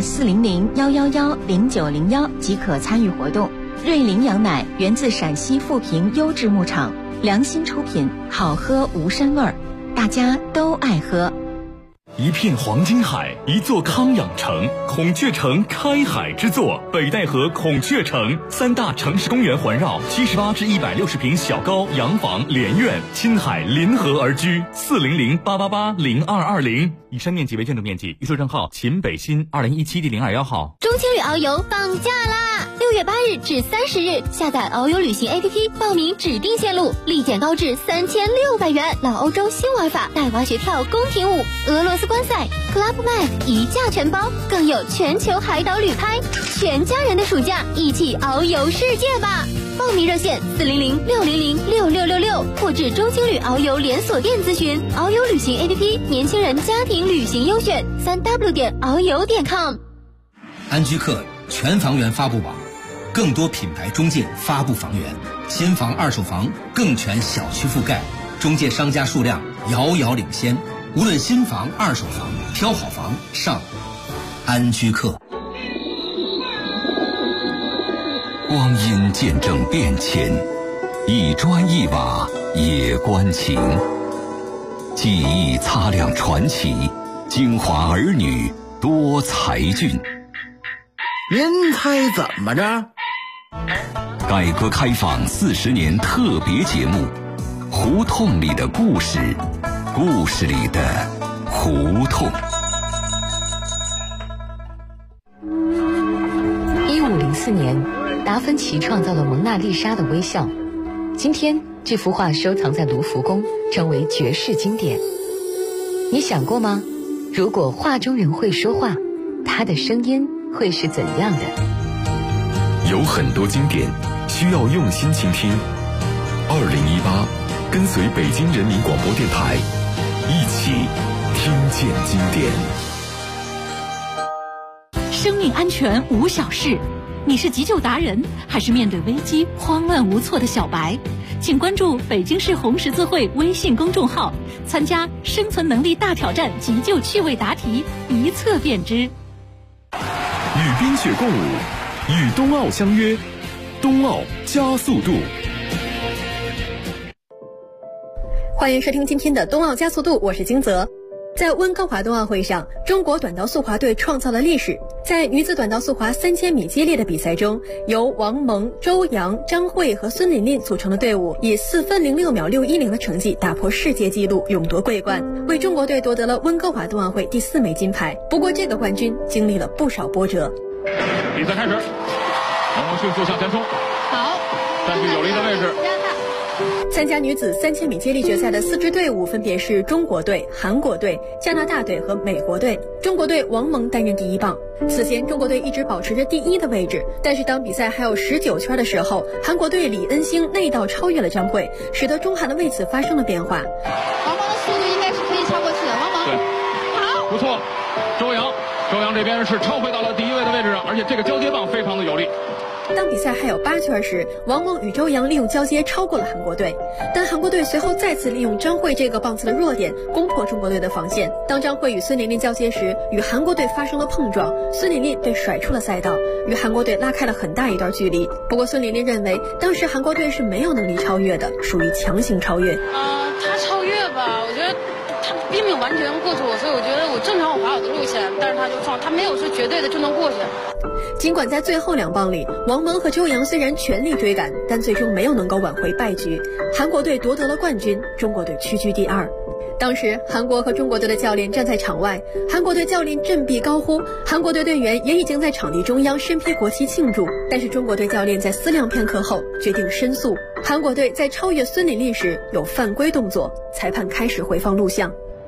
400-111-0901即可参与活动。瑞麟羊奶源自陕西富平优质牧场，良心出品，好喝无膻味儿，大家都爱喝。 一片黄金海，一座康养城，孔雀城开海之作，北戴河孔雀城，3大城市公园环绕，78至160平小高洋房连院，亲海临河而居。400-888-0220，以上面积为建筑面积，预售账号秦北新2017第021号。 中青旅遨游放假啦！6月8日至30日，下载遨游旅行 APP， 报名指定线路，立减高至3600元，老欧洲新玩法，带滑雪跳、宫廷舞、俄罗斯观赛、Club Med 一价全包，更有全球海岛旅拍，全家人的暑假一起遨游世界吧！报名热线400-600-6666，或至中青旅遨游连锁店咨询。遨游旅行 APP， 年轻人家庭旅行优选，3w.遨游.com。 安居客全房源发布网，更多品牌中介发布房源，新房二手房更全小区覆盖，中介商家数量遥遥领先。无论新房二手房，挑好房上安居客。 光阴见证变迁，一砖一瓦也关情。记忆擦亮传奇，京华儿女多才俊。 您猜怎么着？ 改革开放40年特别节目，胡同里的故事，故事里的胡同。 1504年， 达芬奇创造了蒙娜丽莎的微笑，今天这幅画收藏在卢浮宫，成为绝世经典。你想过吗？如果画中人会说话，他的声音会是怎样的？ 有很多经典需要用心倾听。2018，跟随北京人民广播电台，一起听见经典。 生命安全无小事，你是急救达人，还是面对危机慌乱无措的小白？请关注北京市红十字会微信公众号，参加生存能力大挑战急救趣味答题，一测便知。 与冰雪共舞，与冬奥相约，冬奥加速度。 欢迎收听今天的冬奥加速度，我是金泽。在温哥华冬奥会上，中国短道速滑队创造了历史。在女子短道速滑3000米接力的比赛中，由王蒙、周洋、张慧和孙琳琳组成的队伍以4分06秒610的成绩打破世界纪录，勇夺桂冠，为中国队夺得了温哥华冬奥会第4枚金牌。不过这个冠军经历了不少波折。 比赛开始，王蒙迅速向前冲， 好， 占据有利的位置。 参加女子3000米接力决赛的4支队伍分别是中国队、韩国队、加拿大队和美国队。中国队王蒙担任第一棒。此前中国队一直保持着第一的位置，但是当比赛还有19圈的时候，韩国队李恩星内道超越了张慧，使得中韩的位置发生了变化。 王蒙的速度应该是可以超过去的，王蒙， 对， 好， 不错。周洋这边是超回到了第一位的位置上，而且这个交接棒非常的有力。 当比赛还有8圈时，王蒙与周洋利用交接超过了韩国队，但韩国队随后再次利用张慧这个棒次的弱点攻破中国队的防线。当张慧与孙琳琳交接时，与韩国队发生了碰撞，孙琳琳被甩出了赛道，与韩国队拉开了很大一段距离。不过孙琳琳认为当时韩国队是没有能力超越的，属于强行超越。 他超越吧，我觉得他并没有完全过去我，所以我觉得我正常我滑我的路线，但是他就撞，他没有说绝对的就能过去。 尽管在最后2棒里，王蒙和周洋虽然全力追赶，但最终没有能够挽回败局。韩国队夺得了冠军，中国队屈居第2。当时韩国和中国队的教练站在场外，韩国队教练振臂高呼，韩国队队员也已经在场地中央身披国旗庆祝，但是中国队教练在思量片刻后决定申诉。韩国队在超越孙琳琳时有犯规动作，裁判开始回放录像。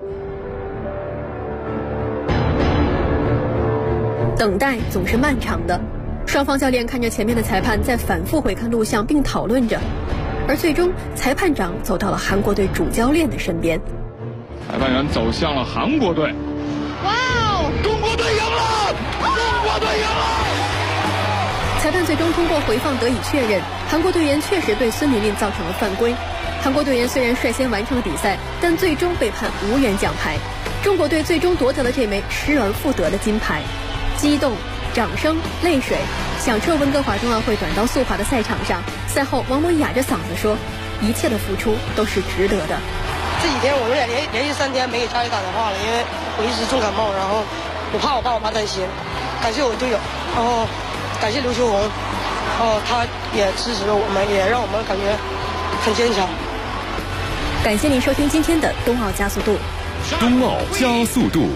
等待总是漫长的，双方教练看着前面的裁判在反复回看录像并讨论着，而最终裁判长走到了韩国队主教练的身边。 裁判员走向了韩国队。 哇哦， 中国队赢了！中国队赢了！ 裁判最终通过回放得以确认，韩国队员确实对孙琳琳造成了犯规。韩国队员虽然率先完成了比赛，但最终被判无缘奖牌。中国队最终夺得了这枚失而复得的金牌。激动、掌声、泪水响彻温哥华冬奥会短道速滑的赛场上。赛后，王蒙哑着嗓子说：“一切的付出都是值得的。” 这几天我们俩连续3天没给家里打电话了，因为我一直重感冒，然后我怕我爸我妈担心。感谢我队友，然后感谢刘秋红，然后他也支持了我们，也让我们感觉很坚强。 感谢您收听今天的冬奥加速度。 冬奥加速度。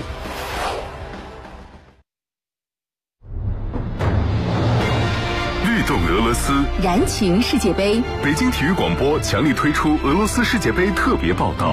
俄罗斯燃情世界杯， 北京体育广播强力推出俄罗斯世界杯特别报道。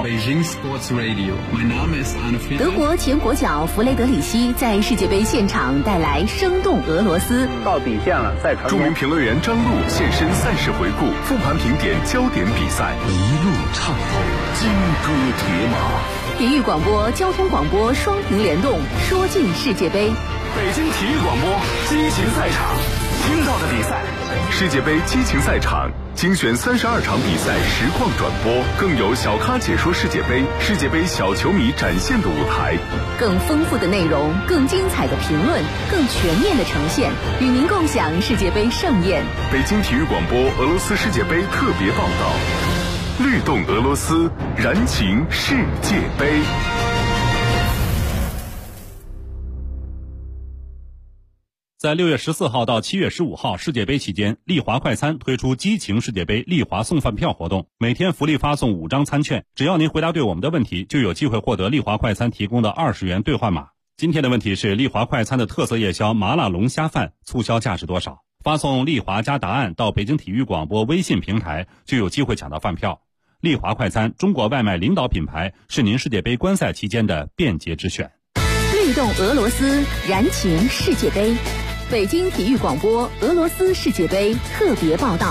德国前国脚弗雷德里希在世界杯现场带来生动俄罗斯。 到底线了，赛程。 著名评论员张璐现身赛事回顾，复盘评点焦点比赛，一路畅通，金戈铁马。 体育广播、交通广播双屏联动，说尽世界杯。 北京体育广播激情赛场。听到的比赛，世界杯激情赛场精选32场比赛实况转播，更有小咖解说世界杯，世界杯小球迷展现的舞台， 更丰富的内容，更精彩的评论，更全面的呈现，与您共享世界杯盛宴。 北京体育广播俄罗斯世界杯特别报道，律动俄罗斯，燃情世界杯。 在6月14号到7月15号世界杯期间，丽华快餐推出激情世界杯丽华送饭票活动，每天福利发送5张餐券，只要您回答对我们的问题，就有机会获得丽华快餐提供的20元兑换码。今天的问题是丽华快餐的特色夜宵麻辣龙虾饭促销价是多少？ 发送丽华加答案到北京体育广播微信平台，就有机会抢到饭票。丽华快餐，中国外卖领导品牌，是您世界杯观赛期间的便捷之选。 律动俄罗斯，燃情世界杯。北京体育广播俄罗斯世界杯特别报道。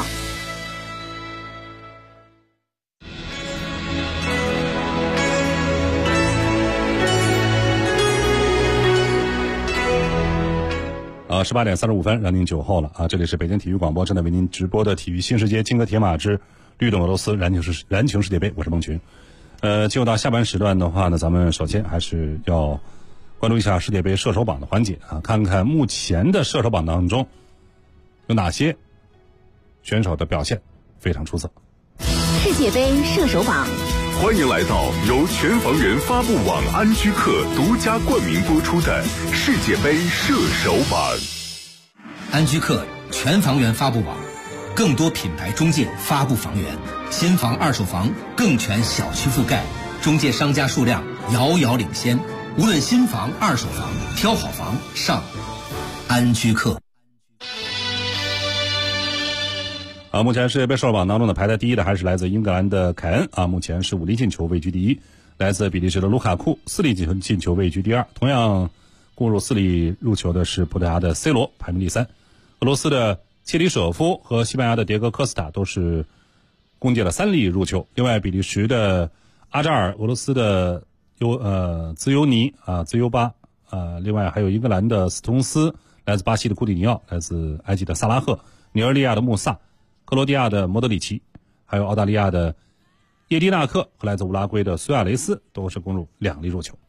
18点35分，让您酒后了啊！这里是北京体育广播正在为您直播的体育新世界金戈铁马之律动俄罗斯燃情世界杯，我是孟群。进入到下半时段的话呢，咱们首先还是要关注一下世界杯射手榜的环节啊，看看目前的射手榜当中有哪些选手的表现非常出色。 世界杯射手榜， 欢迎来到由全房源发布网安居客独家冠名播出的世界杯射手榜。 安居客全房源发布网，更多品牌中介发布房源，新房二手房更全小区覆盖，中介商家数量遥遥领先。无论新房二手房，挑好房上安居客。 目前世界杯射手榜当中呢，排在第一的还是来自英格兰的凯恩啊，目前是5粒进球位居第一。来自比利时的卢卡库4粒进球位居第二。同样攻入4粒入球的是葡萄牙的 C 罗，排名第三。俄罗斯的切里舍夫和西班牙的迭戈科斯塔都是攻进了3粒入球。另外比利时的阿扎尔，俄罗斯的兹尤尼啊，兹尤巴另外还有英格兰的斯通斯，来自巴西的库蒂尼奥，来自埃及的萨拉赫，尼日利亚的穆萨，克罗地亚的莫德里奇，还有澳大利亚的叶蒂纳克和来自乌拉圭的苏亚雷斯都是攻入2粒入球。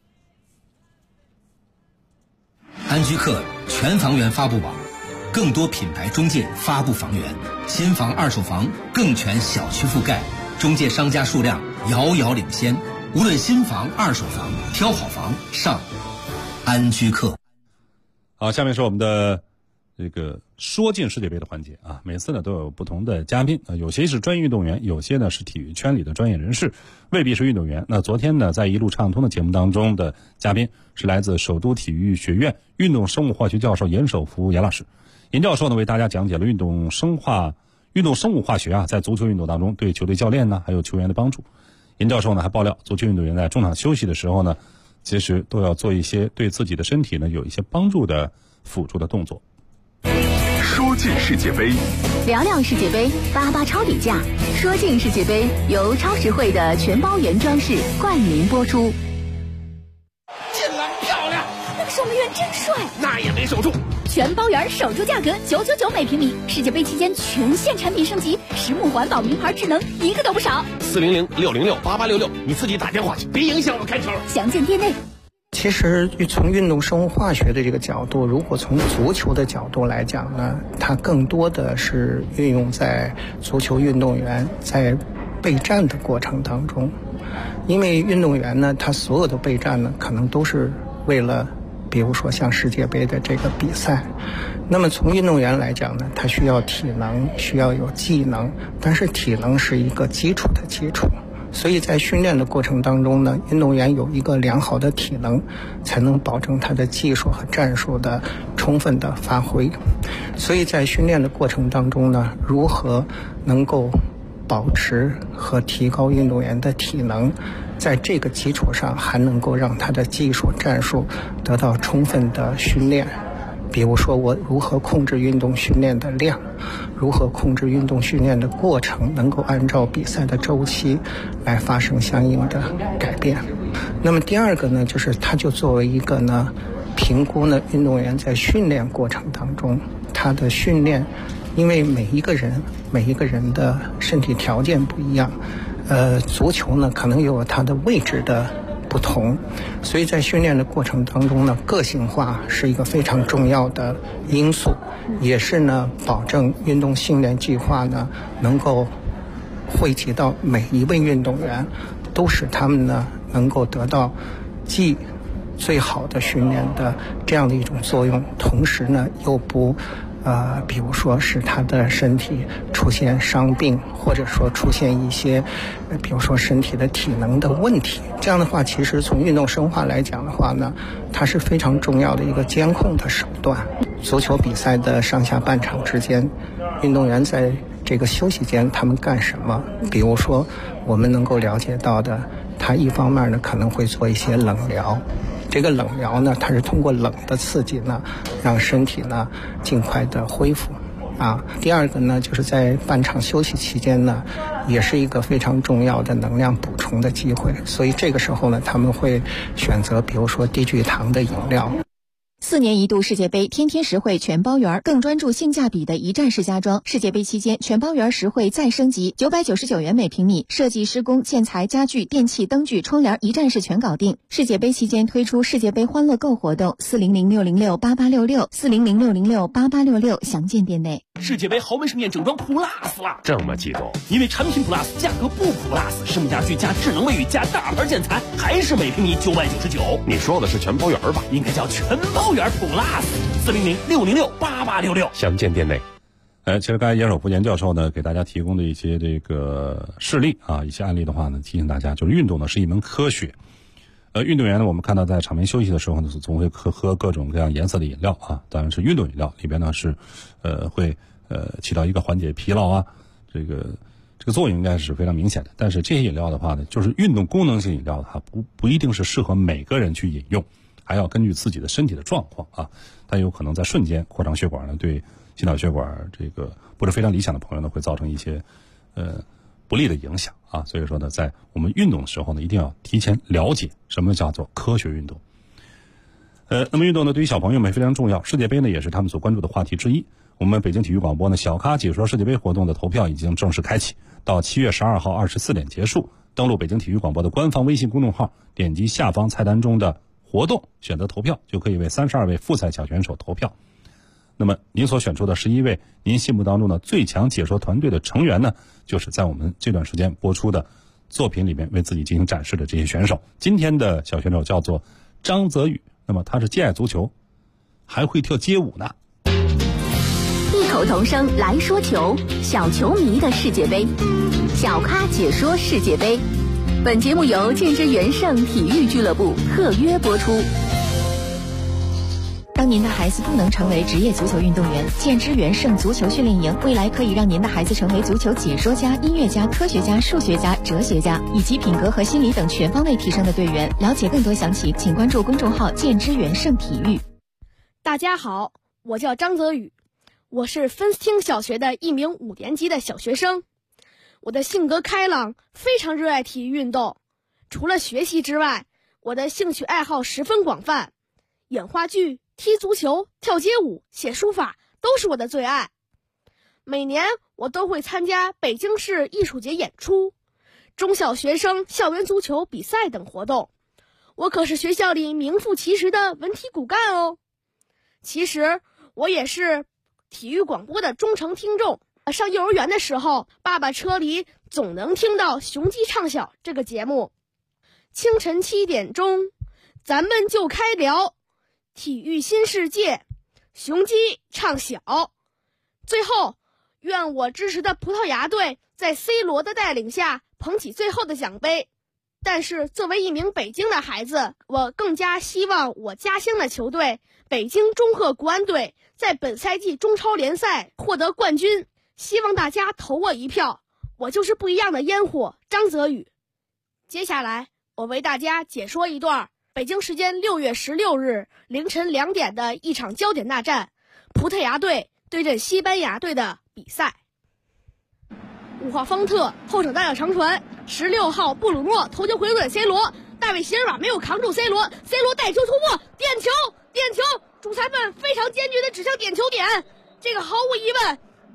安居客全房源发布网，更多品牌中介发布房源，新房二手房更全小区覆盖，中介商家数量遥遥领先。无论新房二手房，挑好房上安居客。 好，下面是我们的这个说进世界杯的环节啊，每次呢都有不同的嘉宾啊，有些是专业运动员，有些呢是体育圈里的专业人士，未必是运动员。那昨天呢，在一路畅通的节目当中的嘉宾是来自首都体育学院运动生物化学教授严守福严老师。严教授呢为大家讲解了运动生物化学啊，在足球运动当中对球队教练呢还有球员的帮助。严教授呢还爆料，足球运动员在中场休息的时候呢，其实都要做一些对自己的身体呢有一些帮助的辅助的动作。 说进世界杯， 聊聊世界杯，88超底价。说进世界杯由超实惠的全包原装饰冠名播出。 进篮漂亮， 那个守门员真帅， 那也没守住。 全包圆守住价格999每平米，世界杯期间全线产品升级，实木环保名牌智能一个都不少。 400-606-8866，你自己打电话去，别影响我看球。 详见店内。 其实从运动生物化学的这个角度，如果从足球的角度来讲呢，它更多的是运用在足球运动员在备战的过程当中。因为运动员呢，他所有的备战呢，可能都是为了比如说像世界杯的这个比赛。那么从运动员来讲呢，他需要体能，需要有技能，但是体能是一个基础的基础。所以在训练的过程当中呢，运动员有一个良好的体能，才能保证他的技术和战术的充分的发挥。所以在训练的过程当中呢，如何能够保持和提高运动员的体能，在这个基础上还能够让他的技术战术得到充分的训练。比如说我如何控制运动训练的量，如何控制运动训练的过程，能够按照比赛的周期来发生相应的改变。那么第二个呢，就是它就作为一个呢评估呢运动员在训练过程当中他的训练，因为每一个人的身体条件不一样，足球呢可能有它的位置的不同，所以在训练的过程当中呢，个性化是一个非常重要的因素，也是呢保证运动训练计划呢能够惠及到每一位运动员，都使他们呢能够得到既最好的训练的这样的一种作用，同时呢又不比如说使他的身体出现伤病，或者说出现一些比如说身体的体能的问题。这样的话，其实从运动生化来讲的话呢，它是非常重要的一个监控的手段。 足球比赛的上下半场之间，运动员在这个休息间他们干什么？比如说我们能够了解到的，他一方面呢可能会做一些冷疗，这个冷疗呢它是通过冷的刺激呢让身体呢尽快的恢复第二个呢就是在半场休息期间呢也是一个非常重要的能量补充的机会，所以这个时候呢他们会选择比如说低聚糖的饮料。 4年一度世界杯，天天实惠全包圆，更专注性价比的一站式家装。世界杯期间，全包圆实惠再升级，999元每平米，设计、施工、建材、家具、电器、灯具、窗帘一站式全搞定。世界杯期间推出世界杯欢乐购活动，400-606-8866，400-606-8866，详见店内。 世界杯豪门盛宴整装 Plus 了， 这么激动？ 因为产品 Plus 价格不 Plus， 实木家具加智能卫浴加大牌建材，还是每平米999。 你说的是全包圆吧？ 应该叫全包圆 Plus，400-606-8866， 详见店内。 其实刚才严守福严教授呢给大家提供的一些这个事例一些案例的话呢，提醒大家，就是运动呢是一门科学。运动员呢，我们看到在场边休息的时候呢，总会喝各种各样颜色的饮料当然是运动饮料，里边呢是会起到一个缓解疲劳这个作用应该是非常明显的。但是这些饮料的话呢，就是运动功能性饮料它不一定是适合每个人去饮用，还要根据自己的身体的状况它有可能在瞬间扩张血管呢，对心脑血管这个不是非常理想的朋友呢，会造成一些不利的影响所以说呢，在我们运动的时候呢，一定要提前了解什么叫做科学运动。那么运动呢，对于小朋友们非常重要，世界杯呢也是他们所关注的话题之一。我们北京体育广播呢，小咖解说世界杯活动的投票已经正式开启，到7月12号24点结束。登录北京体育广播的官方微信公众号，点击下方菜单中的活动，选择投票，就可以为32位复赛小选手投票。那么您所选出的11位您心目当中的最强解说团队的成员呢，就是在我们这段时间播出的作品里面为自己进行展示的这些选手。今天的小选手叫做张泽宇，那么他是既爱足球还会跳街舞呢。 异口同声来说球，小球迷的世界杯，小咖解说世界杯。本节目由建之元盛体育俱乐部特约播出。 当您的孩子不能成为职业足球运动员，建之元盛足球训练营未来可以让您的孩子成为足球解说家、音乐家、科学家、数学家、哲学家，以及品格和心理等全方位提升的队员。了解更多详情，请关注公众号建之元盛体育。 大家好，我叫张泽宇，我是分厅小学的一名5年级的小学生。我的性格开朗，非常热爱体育运动。除了学习之外，我的兴趣爱好十分广泛，演话剧、踢足球、跳街舞、写书法都是我的最爱。每年我都会参加北京市艺术节演出、中小学生校园足球比赛等活动。我可是学校里名副其实的文体骨干哦。其实我也是体育广播的忠诚听众。上幼儿园的时候，爸爸车里总能听到雄鸡唱晓这个节目。清晨7点钟，咱们就开聊体育新世界，雄鸡唱晓。最后，愿我支持的葡萄牙队在 C 罗的带领下捧起最后的奖杯。但是作为一名北京的孩子，我更加希望我家乡的球队北京中赫国安队在本赛季中超联赛获得冠军。希望大家投我一票，我就是不一样的烟火张泽宇。接下来我为大家解说一段北京时间6月16日凌晨2点的一场焦点大战，葡萄牙队对阵西班牙队的比赛。5号方特后场大脚长传，16号布鲁诺头球回转 C 罗，大卫席尔瓦没有扛住 C 罗带球突破，点球，主裁判非常坚决地指向点球点。这个毫无疑问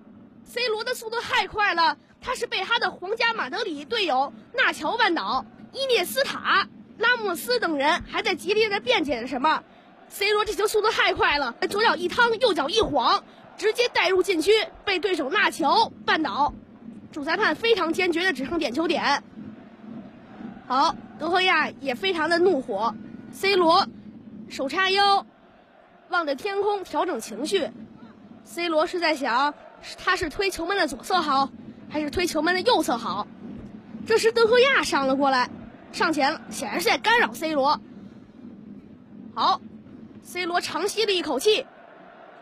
，C 罗的速度太快了，他是被他的皇家马德里队友纳乔绊倒，伊涅斯塔、拉莫斯等人还在极力的辩解着什么。C 罗这球速度太快了，左脚一趟，右脚一晃，直接带入禁区，被对手纳乔绊倒。主裁判非常坚决的指向点球点。好，德赫亚也非常的怒火 ，C 罗手叉腰，望着天空调整情绪。C 罗是在想，他是推球门的左侧好，还是推球门的右侧好？这时德赫亚上了过来，上前了，显然是在干扰 C 罗。好 ，C 罗长吸了一口气，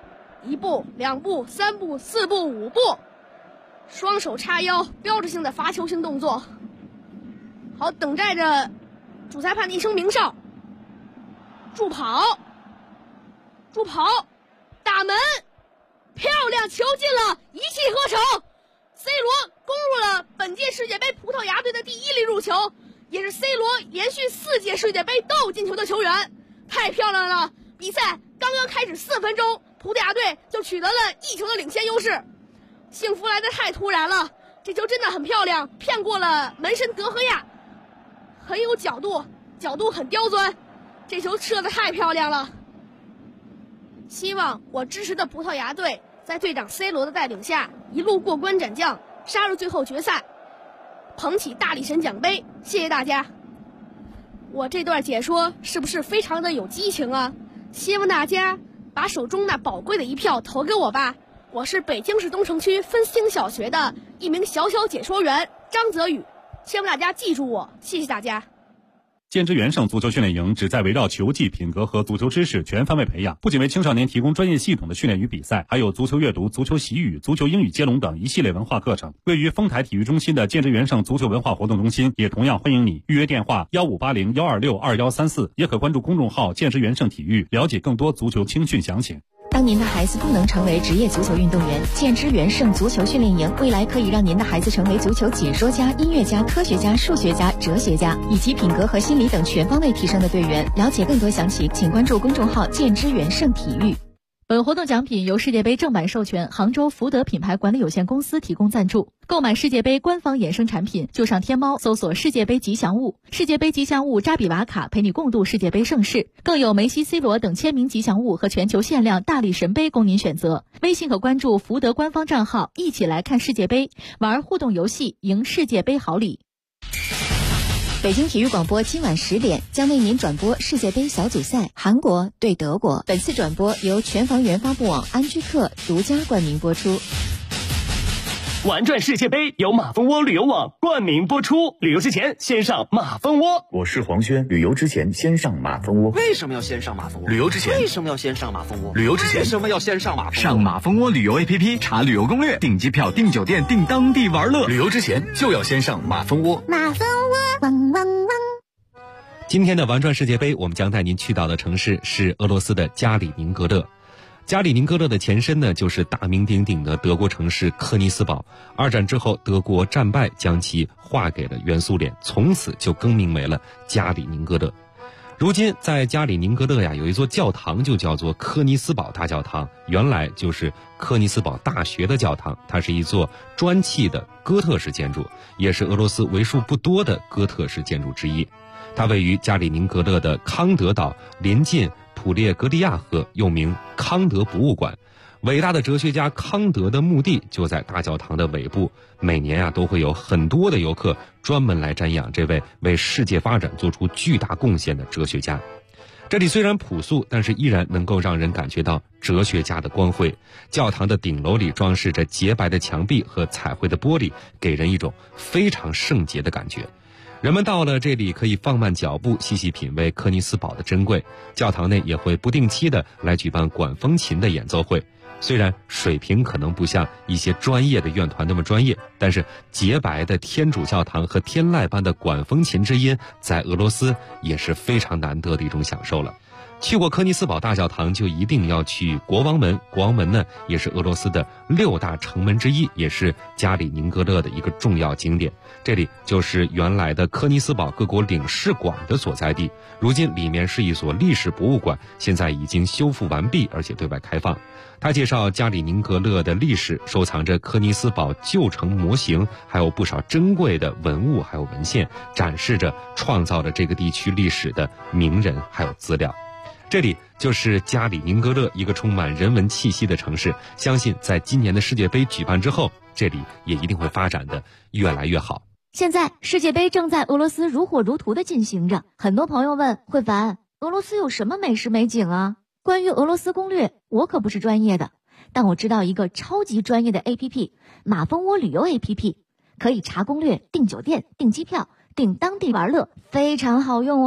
1步、2步、3步、4步、5步，双手叉腰，标志性的罚球性动作。好，等待着主裁判的一声鸣哨。助跑，助跑，打门，漂亮，球进了，一气呵成。C 罗攻入了本届世界杯葡萄牙队的第1粒入球，也是 C 罗连续4届世界杯都进球的球员，太漂亮了！比赛刚刚开始4分钟，葡萄牙队就取得了1球的领先优势，幸福来得太突然了，这球真的很漂亮，骗过了门神德赫亚，很有角度，角度很刁钻，这球射得太漂亮了。希望我支持的葡萄牙队在队长 C 罗的带领下一路过关斩将，杀入最后决赛，捧起大力神奖杯。谢谢大家。我这段解说是不是非常的有激情啊？希望大家把手中那宝贵的一票投给我吧。我是北京市东城区分兴小学的一名小解说员张泽宇，希望大家记住我，谢谢大家。 建之元盛足球训练营旨在围绕球技、品格和足球知识全方位培养，不仅为青少年提供专业系统的训练与比赛，还有足球阅读、足球习语、足球英语接龙等一系列文化课程。位于丰台体育中心的建之元盛足球文化活动中心也同样欢迎你，预约电话1580-126-2134，也可关注公众号建之元盛体育，了解更多足球青训详情。 当您的孩子不能成为职业足球运动员，建之元盛足球训练营未来可以让您的孩子成为足球解说家、音乐家、科学家、数学家、哲学家，以及品格和心理等全方位提升的队员。了解更多详情，请关注公众号建之元盛体育。 本活动奖品由世界杯正版授权杭州福德品牌管理有限公司提供赞助。购买世界杯官方衍生产品，就上天猫搜索世界杯吉祥物，世界杯吉祥物扎比瓦卡陪你共度世界杯盛世，更有梅西、C 罗等签名吉祥物和全球限量大力神杯供您选择。微信可关注福德官方账号，一起来看世界杯，玩互动游戏，赢世界杯好礼。 北京体育广播今晚10点将为您转播世界杯小组赛韩国对德国。本次转播由全房源发布网安居客独家冠名播出。 玩转世界杯由马蜂窝旅游网冠名播出，旅游之前先上马蜂窝。 我是黄轩，旅游之前先上马蜂窝。 为什么要先上马蜂窝？ 旅游之前为什么要先上马蜂窝？ 旅游之前为什么要先上马蜂窝？ 上马蜂窝旅游 APP 查旅游攻略，订机票、订酒店、订当地玩乐。旅游之前就要先上马蜂窝。 马蜂窝，汪汪汪。 今天的玩转世界杯，我们将带您去到的城市是俄罗斯的加里宁格勒。加里宁格勒的前身呢，就是大名鼎鼎的德国城市科尼斯堡。2战之后，德国战败，将其划给了原苏联，从此就更名为了加里宁格勒。如今在加里宁格勒呀，有一座教堂就叫做科尼斯堡大教堂，原来就是科尼斯堡大学的教堂，它是一座砖砌的哥特式建筑，也是俄罗斯为数不多的哥特式建筑之一。它位于加里宁格勒的康德岛，临近普列格利亚河，又名康德博物馆。伟大的哲学家康德的墓地就在大教堂的尾部，每年都会有很多的游客专门来瞻仰这位为世界发展做出巨大贡献的哲学家。这里虽然朴素，但是依然能够让人感觉到哲学家的光辉。教堂的顶楼里装饰着洁白的墙壁和彩绘的玻璃，给人一种非常圣洁的感觉。人们到了这里可以放慢脚步，细细品味科尼斯堡的珍贵。教堂内也会不定期的来举办管风琴的演奏会，虽然水平可能不像一些专业的乐团那么专业，但是洁白的天主教堂和天籁般的管风琴之音，在俄罗斯也是非常难得的一种享受了。去过科尼斯堡大教堂就一定要去国王门，国王门呢也是俄罗斯的6大城门之一，也是加里宁格勒的一个重要景点。这里就是原来的科尼斯堡各国领事馆的所在地，如今里面是一所历史博物馆，现在已经修复完毕，而且对外开放。他介绍加里宁格勒的历史，收藏着科尼斯堡旧城模型，还有不少珍贵的文物还有文献，展示着创造了这个地区历史的名人还有资料。这里就是加里宁格勒，一个充满人文气息的城市。相信在今年的世界杯举办之后，这里也一定会发展的越来越好。 现在世界杯正在俄罗斯如火如荼的进行着，很多朋友问慧凡，俄罗斯有什么美食美景啊？关于俄罗斯攻略，我可不是专业的，但我知道一个超级专业的 APP， 马蜂窝旅游 APP， 可以查攻略、订酒店、订机票、订当地玩乐，非常好用哦。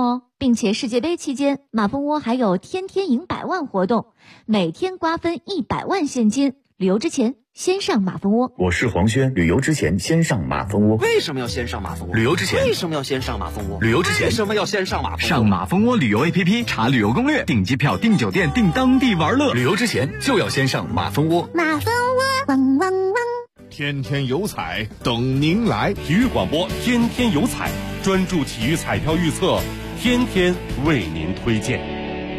并且世界杯期间，马蜂窝还有天天赢100万活动，每天瓜分100万现金。旅游之前先上马蜂窝。 我是黄轩，旅游之前先上马蜂窝。 为什么要先上马蜂窝？ 旅游之前为什么要先上马蜂窝？ 旅游之前为什么要先上马蜂窝？ 上马蜂窝旅游 APP 查旅游攻略，订机票、订酒店、订当地玩乐。 旅游之前就要先上马蜂窝。 马蜂窝，汪汪汪！ 天天有彩等您来。 体育广播天天有彩，专注体育彩票预测，天天为您推荐。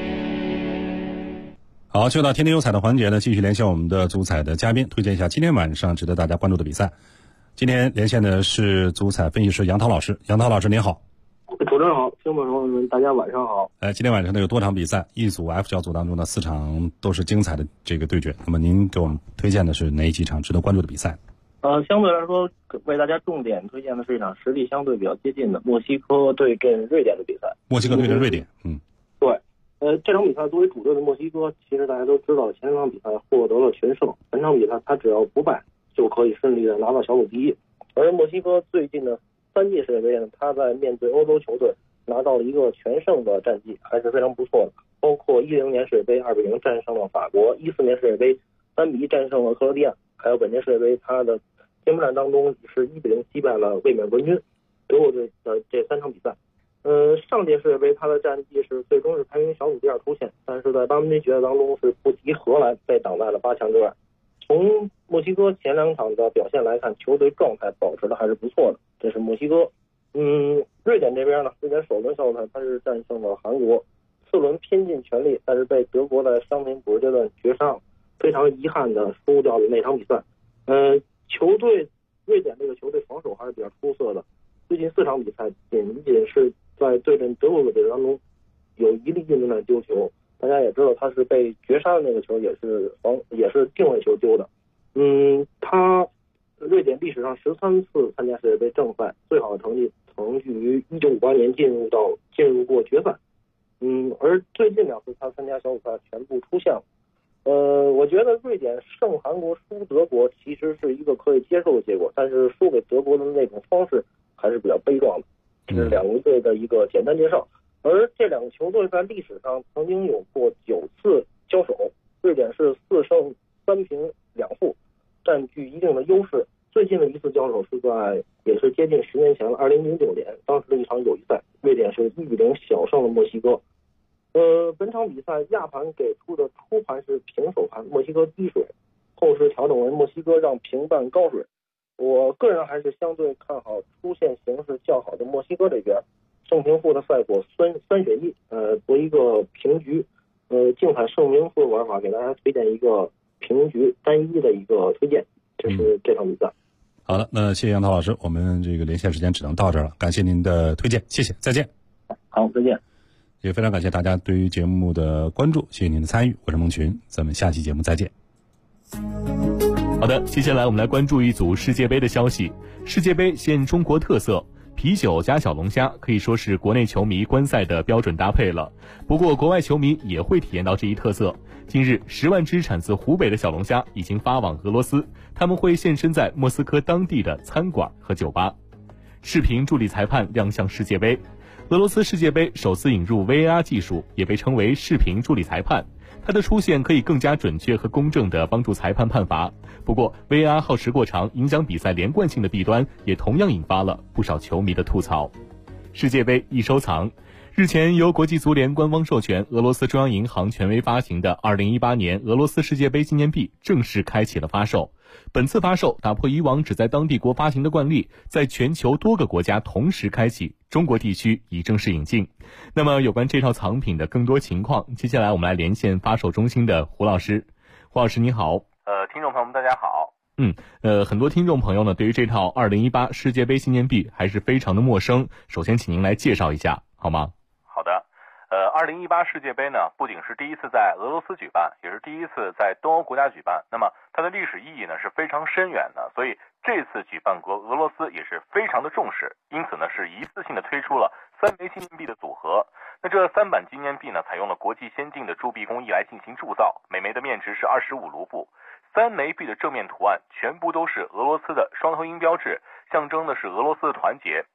好，就到天天有彩的环节呢，继续连线我们的足彩的嘉宾，推荐一下今天晚上值得大家关注的比赛。今天连线的是足彩分析师杨涛老师。杨涛老师您好。 主持人好，听众朋友们大家晚上好。 今天晚上呢有多场比赛，一组 F 小组当中呢4场都是精彩的这个对决。那么您给我们推荐的是哪几场值得关注的比赛？ 相对来说为大家重点推荐的是一场实力相对比较接近的墨西哥对阵瑞典的比赛。 墨西哥对阵瑞典， 对。这场比赛作为主队的墨西哥，其实大家都知道，前2场比赛获得了全胜，本场比赛他只要不败就可以顺利的拿到小组第一。而墨西哥最近的3届世界杯呢，他在面对欧洲球队拿到了一个全胜的战绩，还是非常不错的。包括10年世界杯2-0战胜了法国，14年世界杯3-1战胜了克罗地亚，还有本届世界杯他的揭幕战当中是1-0击败了卫冕冠军德国队的这3场比赛。上届世界杯他的战绩是最终是排名小组第2出线，但是在8分之一决赛当中是不敌荷兰，被挡在了8强之外。从墨西哥前2场的表现来看，球队状态保持的还是不错的，这是墨西哥。瑞典这边呢，瑞典首轮小组赛他是战胜了韩国，4轮拼尽全力，但是被德国在伤停补时阶段绝杀，非常遗憾的输掉了那场比赛。瑞典这个球队防守还是比较出色的，最近4场比赛仅是在对阵德国的比赛当中有1粒运动战丢球，大家也知道他是被绝杀的那个球也是定位球丢的。瑞典历史上13次参加世界杯正赛，最好的成绩曾据于1958年进入过决赛。而最近2次他参加小组赛全部出现了。我觉得瑞典胜韩国输德国其实是一个可以接受的结果，但是输给德国的那种方式还是比较悲壮的。这是2个队的一个简单介绍。而这2个球队在历史上曾经有过9次交手，瑞典是4胜3平2负，占据一定的优势。最近的一次交手是也是接近10年前了，2009年，当时的一场友谊赛，瑞典是1-0小胜了墨西哥。本场比赛亚盘给出的初盘是平手盘，墨西哥低水，后时调整为墨西哥让平半高水。我个人还是相对看好出线形势较好的墨西哥这边，胜平负的赛果3选1，博一个平局。竞彩胜平负的玩法给大家推荐一个平局单一的一个推荐，这是这场比赛。 好的，那谢谢杨涛老师，我们这个连线时间只能到这儿了，感谢您的推荐，谢谢，再见。 好，再见。 也非常感谢大家对于节目的关注，谢谢您的参与，我是孟群，咱们下期节目再见。 好的，接下来我们来关注一组世界杯的消息。世界杯现中国特色，啤酒加小龙虾可以说是国内球迷观赛的标准搭配了。不过国外球迷也会体验到这一特色。近日10万只产自湖北的小龙虾已经发往俄罗斯，他们会现身在莫斯科当地的餐馆和酒吧。视频助理裁判亮相世界杯。俄罗斯世界杯首次引入 VAR 技术，也被称为视频助理裁判。它的出现可以更加准确和公正地帮助裁判判罚。不过 VAR 耗时过长，影响比赛连贯性的弊端也同样引发了不少球迷的吐槽。世界杯易收藏。日前由国际足联官方授权，俄罗斯中央银行权威发行的2018年俄罗斯世界杯纪念币正式开启了发售。本次发售打破以往只在当地国发行的惯例，在全球多个国家同时开启，中国地区已正式引进。那么有关这套藏品的更多情况，接下来我们来连线发售中心的胡老师。胡老师你好。 听众朋友们大家好。 很多听众朋友呢对于这套2018世界杯纪念币还是非常的陌生，首先请您来介绍一下好吗？ 好的。2018世界杯呢，不仅是第一次在俄罗斯举办，也是第一次在东欧国家举办。那么它的历史意义呢是非常深远的，所以这次举办国俄罗斯也是非常的重视，因此呢是一次性的推出了3枚纪念币的组合。那这3版纪念币呢，采用了国际先进的铸币工艺来进行铸造，每枚的面值是25卢布。3枚币的正面图案全部都是俄罗斯的双头鹰标志，象征的是俄罗斯的团结。那么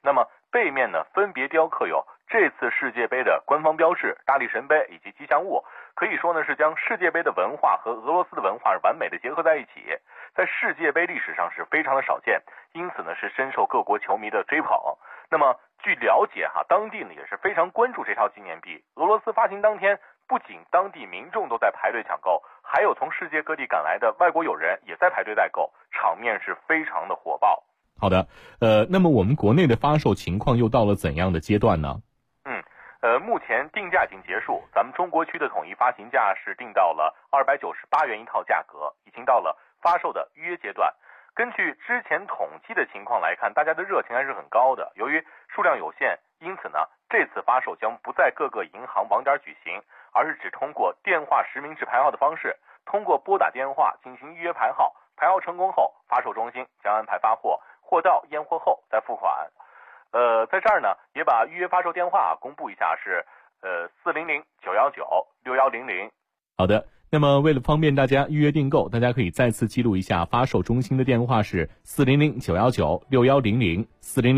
背面呢分别雕刻有这次世界杯的官方标志、大力神杯以及吉祥物，可以说呢是将世界杯的文化和俄罗斯的文化完美的结合在一起，在世界杯历史上是非常的少见，因此呢是深受各国球迷的追捧。那么据了解当地呢也是非常关注这套纪念币。俄罗斯发行当天，不仅当地民众都在排队抢购，还有从世界各地赶来的外国友人也在排队代购，场面是非常的火爆。 好的，那么我们国内的发售情况又到了怎样的阶段呢？ 目前定价已经结束，咱们中国区的统一发行价是定到了298元一套价格，已经到了发售的预约阶段。根据之前统计的情况来看，大家的热情还是很高的。由于数量有限，因此呢，这次发售将不在各个银行网点举行，而是只通过电话实名制排号的方式，通过拨打电话进行预约排号，排号成功后，发售中心将安排发货，货到验货后再付款。在这儿呢，也把预约发售电话公布一下，是400-919-6100。 好的，那么为了方便大家预约订购，大家可以再次记录一下发售中心的电话是400-919-6100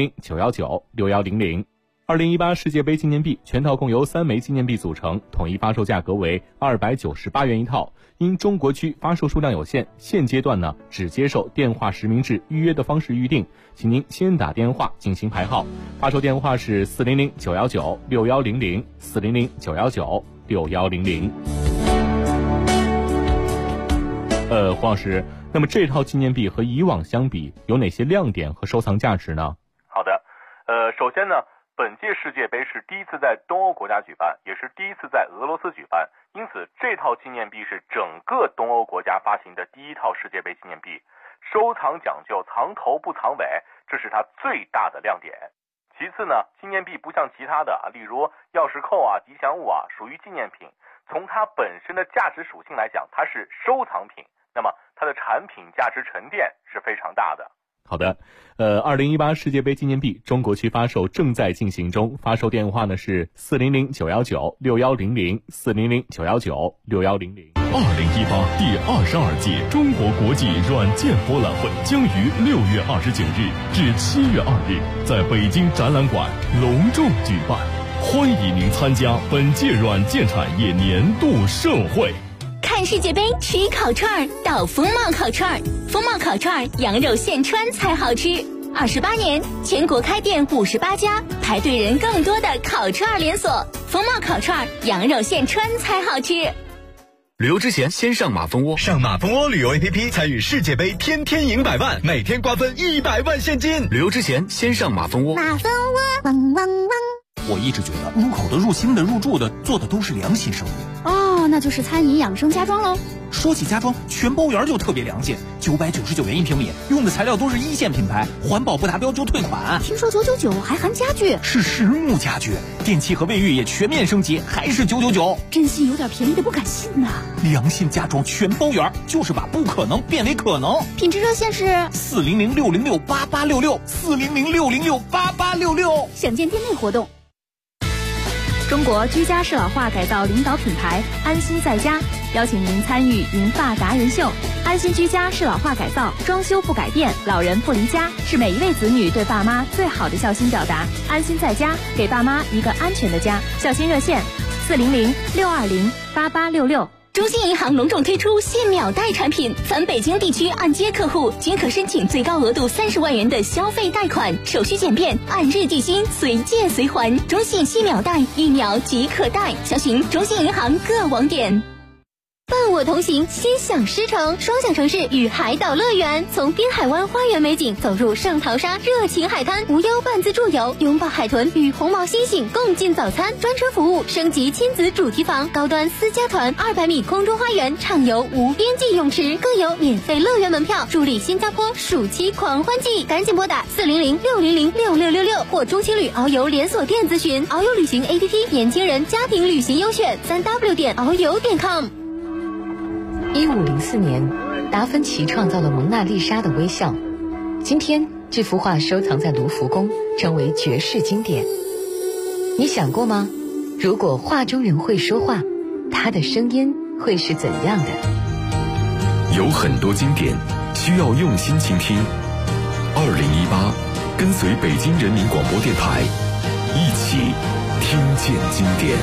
400-919-6100。2018世界杯纪念币全套共由3枚纪念币组成，统一发售价格为298元一套。因中国区发售数量有限，现阶段呢只接受电话实名制预约的方式预定，请您先打电话进行排号。发售电话是400-919-6100 400-919-6100。黄老师，那么这套纪念币和以往相比，有哪些亮点和收藏价值呢？ 好的，首先呢，本届世界杯是第一次在东欧国家举办，也是第一次在俄罗斯举办，因此这套纪念币是整个东欧国家发行的第一套世界杯纪念币，收藏讲究藏头不藏尾，这是它最大的亮点。其次呢，纪念币不像其他的例如钥匙扣吉祥物属于纪念品，从它本身的价值属性来讲，它是收藏品，那么它的产品价值沉淀是非常大的。 好的，2018世界杯纪念币中国区发售正在进行中，发售电话呢是400-919-6100 400-919-6100。 2018第22届中国国际软件博览会将于6月29日至7月2日在北京展览馆隆重举办，欢迎您参加本届软件产业年度盛会。 看世界杯吃烤串到风貌烤串，风貌烤串羊肉现穿才好吃。28年，全国开店58家，排队人更多的烤串连锁。风貌烤串羊肉现穿才好吃。 旅游之前先上马蜂窝，上马蜂窝旅游 APP 参与世界杯，天天赢100万，每天瓜分100万现金。旅游之前先上马蜂窝。 马蜂窝，汪汪汪。 我一直觉得入口的、入心的、入住的做的都是良心生意。 那就是餐饮养生家装喽。 说起家装，全包园就特别良心，999元1平米，用的材料都是1线品牌，环保不达标就退款。 听说999还含家具， 是实木家具，电器和卫浴也全面升级，还是999。 真心有点便宜的不敢信呐。 良心家装全包园，就是把不可能变为可能。 品质热线是 400-606-8866 400-606-8866。 想见店内活动。 中国居家适老化改造领导品牌安心在家邀请您参与银发达人秀。安心居家适老化改造，装修不改变，老人不离家，是每一位子女对爸妈最好的孝心表达。安心在家，给爸妈一个安全的家。孝心热线400-620-8866。 中信银行隆重推出现秒贷产品，凡北京地区按揭客户均可申请最高额度30万元的消费贷款，手续简便，按日计薪，随借随还。中信现秒贷，1秒即可贷，详询中信银行各网点。伴我同行，心想事成，双享城市与海岛乐园。从滨海湾花园美景走入圣淘沙热情海滩，无忧半自助游，拥抱海豚与红毛猩猩共进早餐。专车服务，升级亲子主题房，高端私家团，200米空中花园，畅游无边际泳池，更有免费乐园门票，助力新加坡暑期狂欢季。赶紧拨打400-600-6666或中青旅遨游连锁店咨询。遨游旅行 APP， 年轻人家庭旅行优选，3w.遨游.com。 1504年，达芬奇创造了蒙娜丽莎的微笑。今天，这幅画收藏在卢浮宫，成为绝世经典。你想过吗？如果画中人会说话，他的声音会是怎样的？ 有很多经典需要用心倾听。2018， 跟随北京人民广播电台，一起听见经典。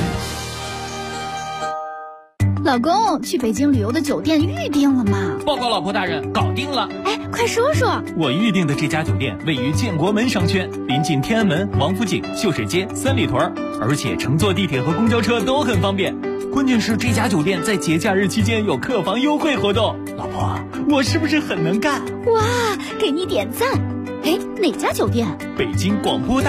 老公，去北京旅游的酒店预定了吗？ 报告老婆大人，搞定了。 哎，快说说。 我预定的这家酒店位于建国门商圈，临近天安门、王府井、秀水街、三里屯，而且乘坐地铁和公交车都很方便。关键是这家酒店在节假日期间有客房优惠活动。老婆，我是不是很能干？ 哇，给你点赞。哎，哪家酒店？ 北京广播大